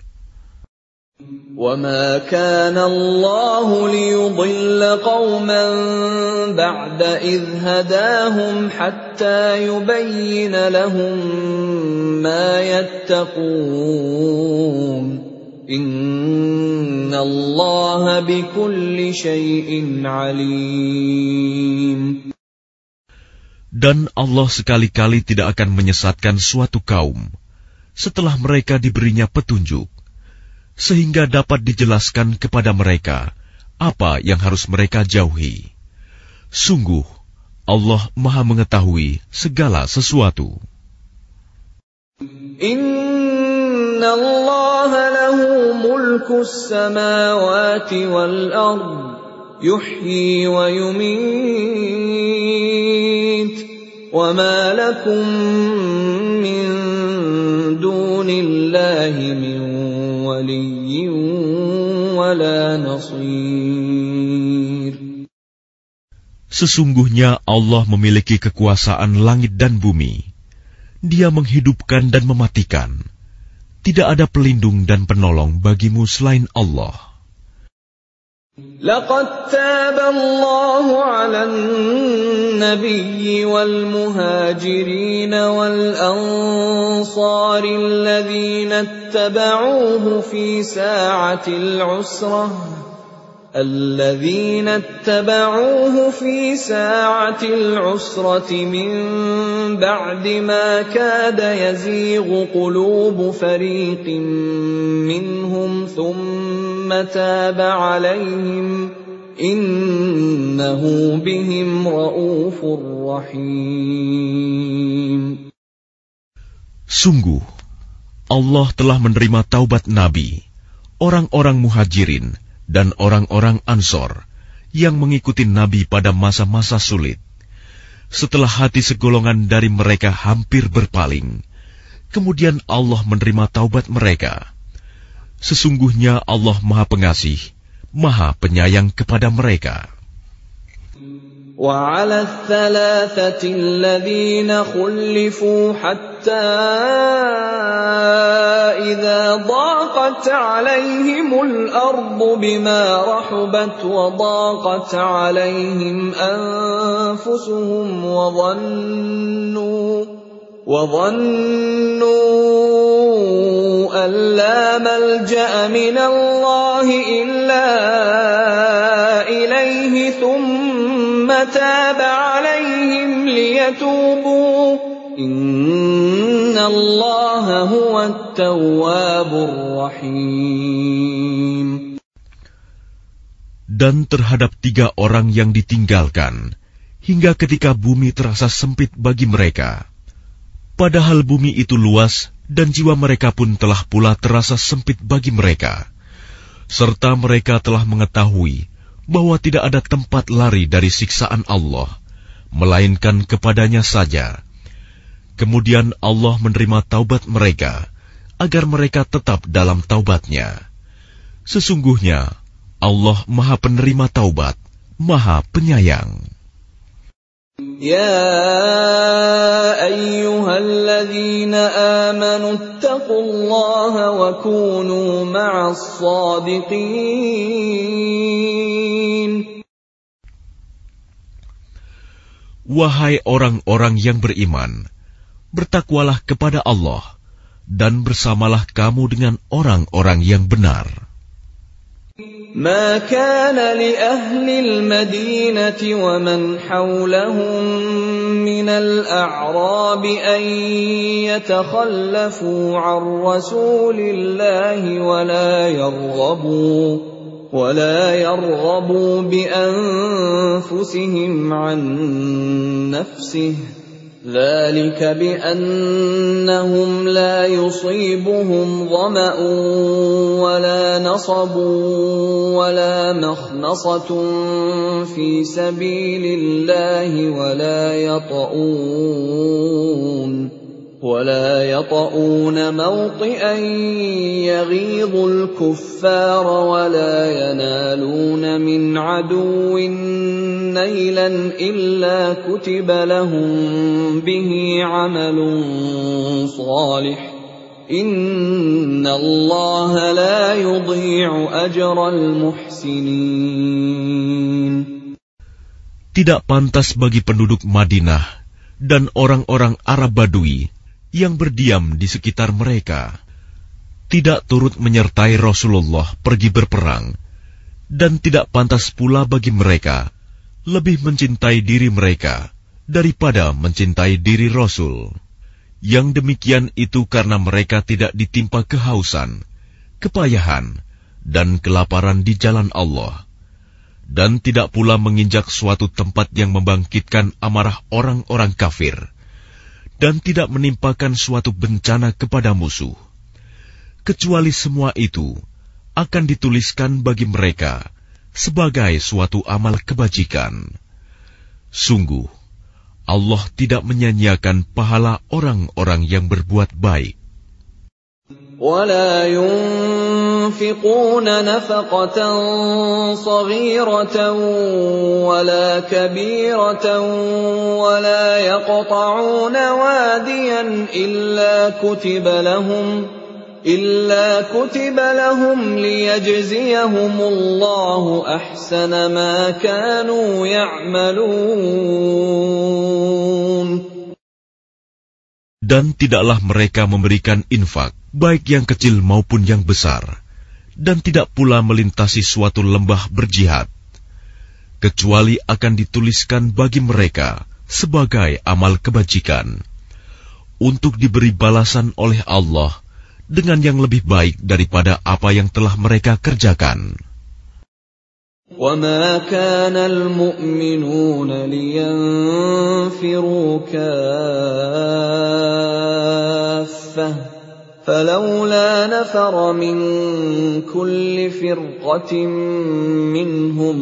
وَمَا كَانَ اللَّهُ لِيُضِلَّ قَوْمًا بَعْدَ إِذْ هَدَاهُمْ حَتَّى يُبَيِّنَ لَهُم مَّا يَتَّقُونَ إِنَّ اللَّهَ بِكُلِّ شَيْءٍ عَلِيمٌ. Dan Allah sekali-kali tidak akan menyesatkan suatu kaum setelah mereka diberinya petunjuk, sehingga dapat dijelaskan kepada mereka apa yang harus mereka jauhi. Sungguh, Allah Maha Mengetahui segala sesuatu. Inna Allah lahu mulkus samawati wal ard, yuhyi wa yumit, wa ma lakum min dunillahi min waliyyin wala nasir. Sesungguhnya Allah memiliki kekuasaan langit dan bumi. Dia menghidupkan dan mematikan. Tidak ada pelindung dan penolong bagimu selain Allah. Laqad taba Allahu 'alan nabiyyi wal muhajirin wal ansari alladhina ittaba'uuhu fi sa'atil 'usrah الذين اتبعوه في ساعة العسرة من بعد ما كاد يزيغ قلوب فريق منهم ثم تاب عليهم إنه بهم رؤوف رحيم. Sungguh, Allah telah menerima taubat Nabi, orang-orang muhajirin, dan orang-orang Ansor yang mengikuti Nabi pada masa-masa sulit. Setelah hati segolongan dari mereka hampir berpaling, kemudian Allah menerima taubat mereka. Sesungguhnya Allah Maha Pengasih, Maha Penyayang kepada mereka. وَعَلَى الثَّلَاثَةِ الَّذِينَ خُلِّفُوا حَتَّى إِذَا ضَاقَتْ عَلَيْهِمُ الْأَرْضُ بِمَا رَحُبَتْ وَضَاقَتْ عَلَيْهِمْ أَنفُسُهُمْ وَظَنُّوا وَظَنُّوا أَن لَّا مَلْجَأَ مِنَ اللَّهِ إِلَّا إِلَيْهِ ثُمَّ تاب عليهم ليتوبوا إن الله هو التواب الرحيم. Dan terhadap tiga orang yang ditinggalkan, hingga ketika bumi terasa sempit bagi mereka. Padahal bumi itu luas, dan jiwa mereka pun telah pula terasa sempit bagi mereka. Serta mereka telah mengetahui bahwa tidak ada tempat lari dari siksaan Allah, melainkan kepadanya saja. Kemudian Allah menerima taubat mereka, agar mereka tetap dalam taubatnya. Sesungguhnya Allah Maha Penerima Taubat, Maha Penyayang. Ya ayyuhalladzina amanu ittaqullaha wa kunu ma'as shadiqin. Wahai orang-orang yang beriman, bertakwalah kepada Allah dan bersamalah kamu dengan orang-orang yang benar. ما كان لأهل المدينة ومن حولهم من الأعراب أن يتخلفوا عن رسول الله ولا يرغبوا ولا يرغبوا بأنفسهم عن نفسه ذلك بأنهم لا يصيبهم ظمأ ولا نصب ولا مخمصة في سبيل الله ولا يطؤون ولا يطؤون موطئا يغيظ الكفار ولا ينالون من عدو نيلا إلا كتب لهم به عمل صالح إن الله لا يضيع أجر المحسنين. Tidak pantas bagi penduduk Madinah dan orang-orang Arab Badui yang berdiam di sekitar mereka, tidak turut menyertai Rasulullah pergi berperang, dan tidak pantas pula bagi mereka lebih mencintai diri mereka daripada mencintai diri Rasul. Yang demikian itu karena mereka tidak ditimpa kehausan, kepayahan, dan kelaparan di jalan Allah, dan tidak pula menginjak suatu tempat yang membangkitkan amarah orang-orang kafir, dan tidak menimpakan suatu bencana kepada musuh, kecuali semua itu akan dituliskan bagi mereka sebagai suatu amal kebajikan. Sungguh, Allah tidak menyanyiakan pahala orang-orang yang berbuat baik. ولا ينفقون نفقة صغيرة ولا كبيرة ولا يقطعون واديا إلا كتب لهم إلا كتب لهم ليجزيهم الله أحسن ما كانوا يعملون. Dan tidaklah mereka memberikan infak, baik yang kecil maupun yang besar, dan tidak pula melintasi suatu lembah berjihad, kecuali akan dituliskan bagi mereka sebagai amal kebajikan, untuk diberi balasan oleh Allah dengan yang lebih baik daripada apa yang telah mereka kerjakan. وَمَا كَانَ الْمُؤْمِنُونَ لِيَنْفِرُوا كَافَّةً فَلَوْلَا نَفَرَ مِنْ كُلِّ فِرْقَةٍ مِّنْهُمْ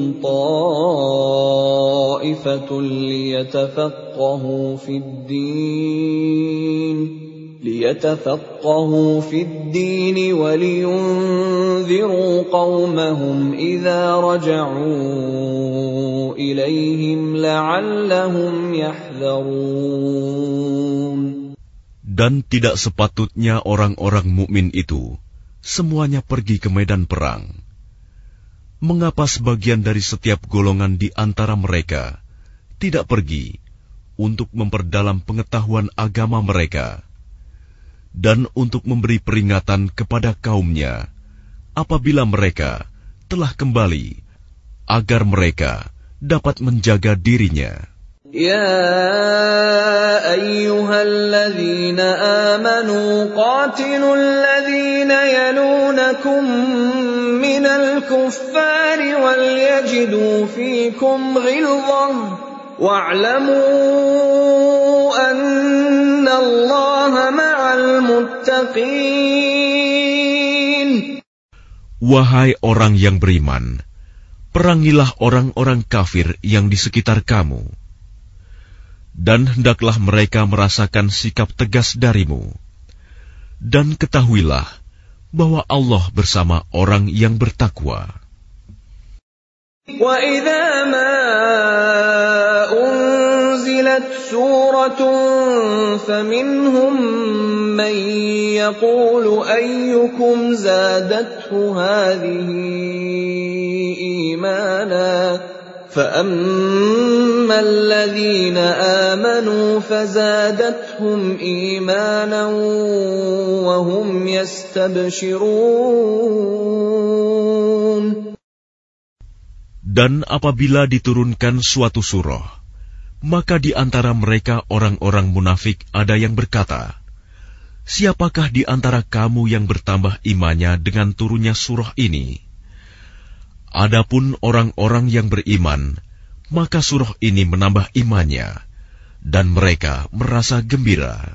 طَائِفَةٌ لِيَتَفَقَّهُوا فِي الدِّينِ لِيَتَفَقَّهُوا فِي الدِّينِ وَلِيُنذِرُوا قَوْمَهُمْ إِذَا رَجَعُوا إِلَيْهِمْ لَعَلَّهُمْ يَحْذَرُونَ. Dan tidak sepatutnya orang-orang mukmin itu semuanya pergi ke medan perang. Mengapa sebagian dari setiap golongan di antara mereka tidak pergi untuk memperdalam pengetahuan agama mereka, dan untuk memberi peringatan kepada kaumnya apabila mereka telah kembali, agar mereka dapat menjaga dirinya. Ya ayyuhalladzina amanu qatilul ladzina yalunakum minal kuffari wal yajidu fikum ghilzah wa'lamu anna Allaha ma'al muttaqin. Wahai orang yang beriman, perangilah orang-orang kafir yang di sekitar kamu, dan hendaklah mereka merasakan sikap tegas darimu. Dan ketahuilah bahwa Allah bersama orang yang bertakwa. Wa idza ma unzilat suratun faminhum man yaqulu ayyukum zadathu hadhihi imana فَأَمَّا الَّذِينَ آمَنُوا فَزَادَتْهُمْ إِيمَانًا وَهُمْ يَسْتَبْشِرُونَ. Dan apabila diturunkan suatu surah, maka di antara mereka orang-orang munafik ada yang berkata, siapakah di antara kamu yang bertambah imannya dengan turunnya surah ini? Adapun orang-orang yang beriman, maka surah ini menambah imannya, dan mereka merasa gembira.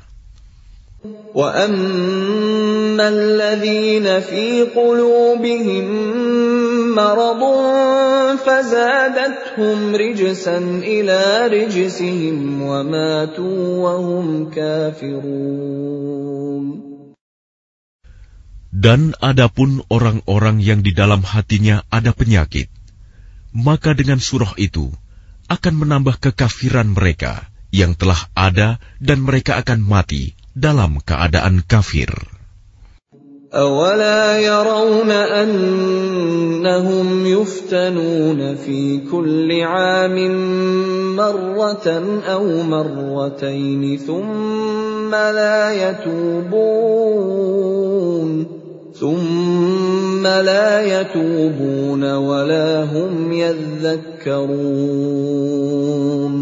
وَأَمَّا الَّذِينَ فِي قُلُوبِهِم مَّرَضٌ فَزَادَتْهُمْ رِجْسًا إِلَىٰ رِجْسِهِمْ وَمَاتُوا وَهُمْ كَافِرُونَ. Dan adapun orang-orang yang di dalam hatinya ada penyakit, maka dengan surah itu akan menambah kekafiran mereka yang telah ada dan mereka akan mati dalam keadaan kafir. أَوَلَا يَرَوْنَ أَنَّهُمْ يُفْتَنُونَ فِي كُلِّ عَامٍ مَّرَّةً أَوْ مَرَّتَيْنِ ثُمَّ لَا يَتُوبُونَ ثُمَّ لَا يَتُوبُونَ وَلَا هُمْ يَذَّكَّرُونَ.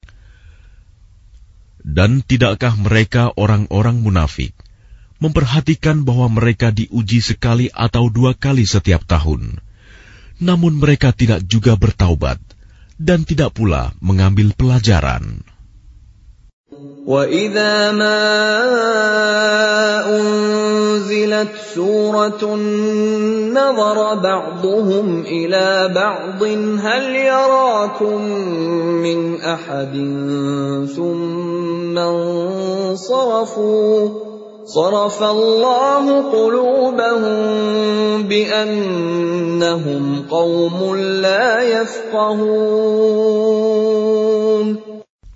Dan tidakkah mereka orang-orang munafik memperhatikan bahwa mereka diuji sekali atau dua kali setiap tahun, namun mereka tidak juga bertaubat dan tidak pula mengambil pelajaran. وَإِذَا مَا أُنزِلَتْ سُورَةٌ نَظَرَ بَعْضُهُمْ إِلَى بَعْضٍ هَلْ يَرَاكُم مِّنْ أَحَدٍ ثُمَّ انصَرَفُوا صَرَفَ اللَّهُ قُلُوبَهُم بِأَنَّهُمْ قَوْمٌ لَّا يَفْقَهُونَ.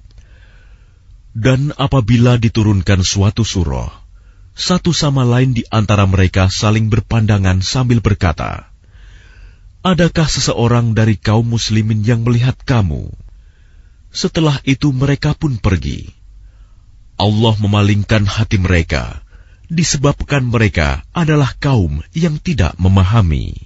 Dan apabila diturunkan suatu surah, satu sama lain di antara mereka saling berpandangan sambil berkata, "Adakah seseorang dari kaum muslimin yang melihat kamu?" Setelah itu mereka pun pergi. Allah memalingkan hati mereka, disebabkan mereka adalah kaum yang tidak memahami.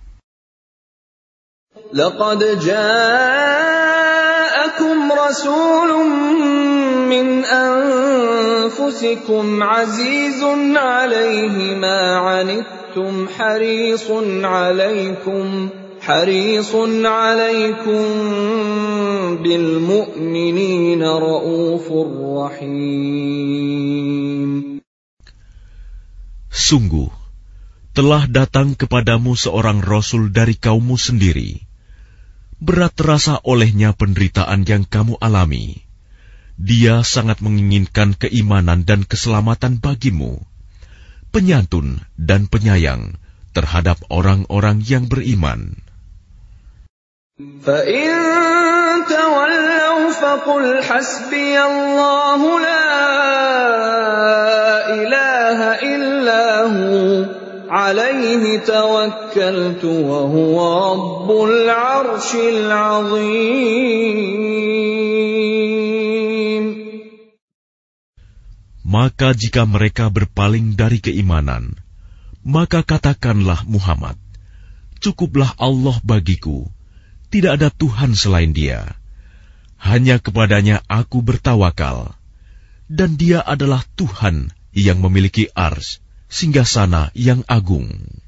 لَقَدْ جَاءَكُمْ رَسُولٌ مِّنْ أَنفُسِكُمْ عَزِيزٌ عَلَيْهِ مَا عَنِتُّمْ حَرِيصٌ عَلَيْكُمْ حَرِيصٌ عَلَيْكُمْ بِالْمُؤْمِنِينَ رَءُوفٌ رَحِيمٌ. Sungguh, telah datang kepadamu seorang Rasul dari kaummu sendiri. Berat terasa olehnya penderitaan yang kamu alami. Dia sangat menginginkan keimanan dan keselamatan bagimu, penyantun dan penyayang terhadap orang-orang yang beriman. فَإِن تَوَلَّوْا فَقُلْ حَسْبِيَ اللَّهُ لَا إِلَٰهَ إِلَّا هُوَ عَلَيْهِ تَوَكَّلْتُ وَهُوَ رَبُّ الْعَرْشِ الْعَظِيمِ. Maka jika mereka berpaling dari keimanan, maka katakanlah Muhammad, cukuplah Allah bagiku, tidak ada Tuhan selain Dia. Hanya kepadanya aku bertawakal, dan Dia adalah Tuhan yang memiliki ars, singgasana yang agung.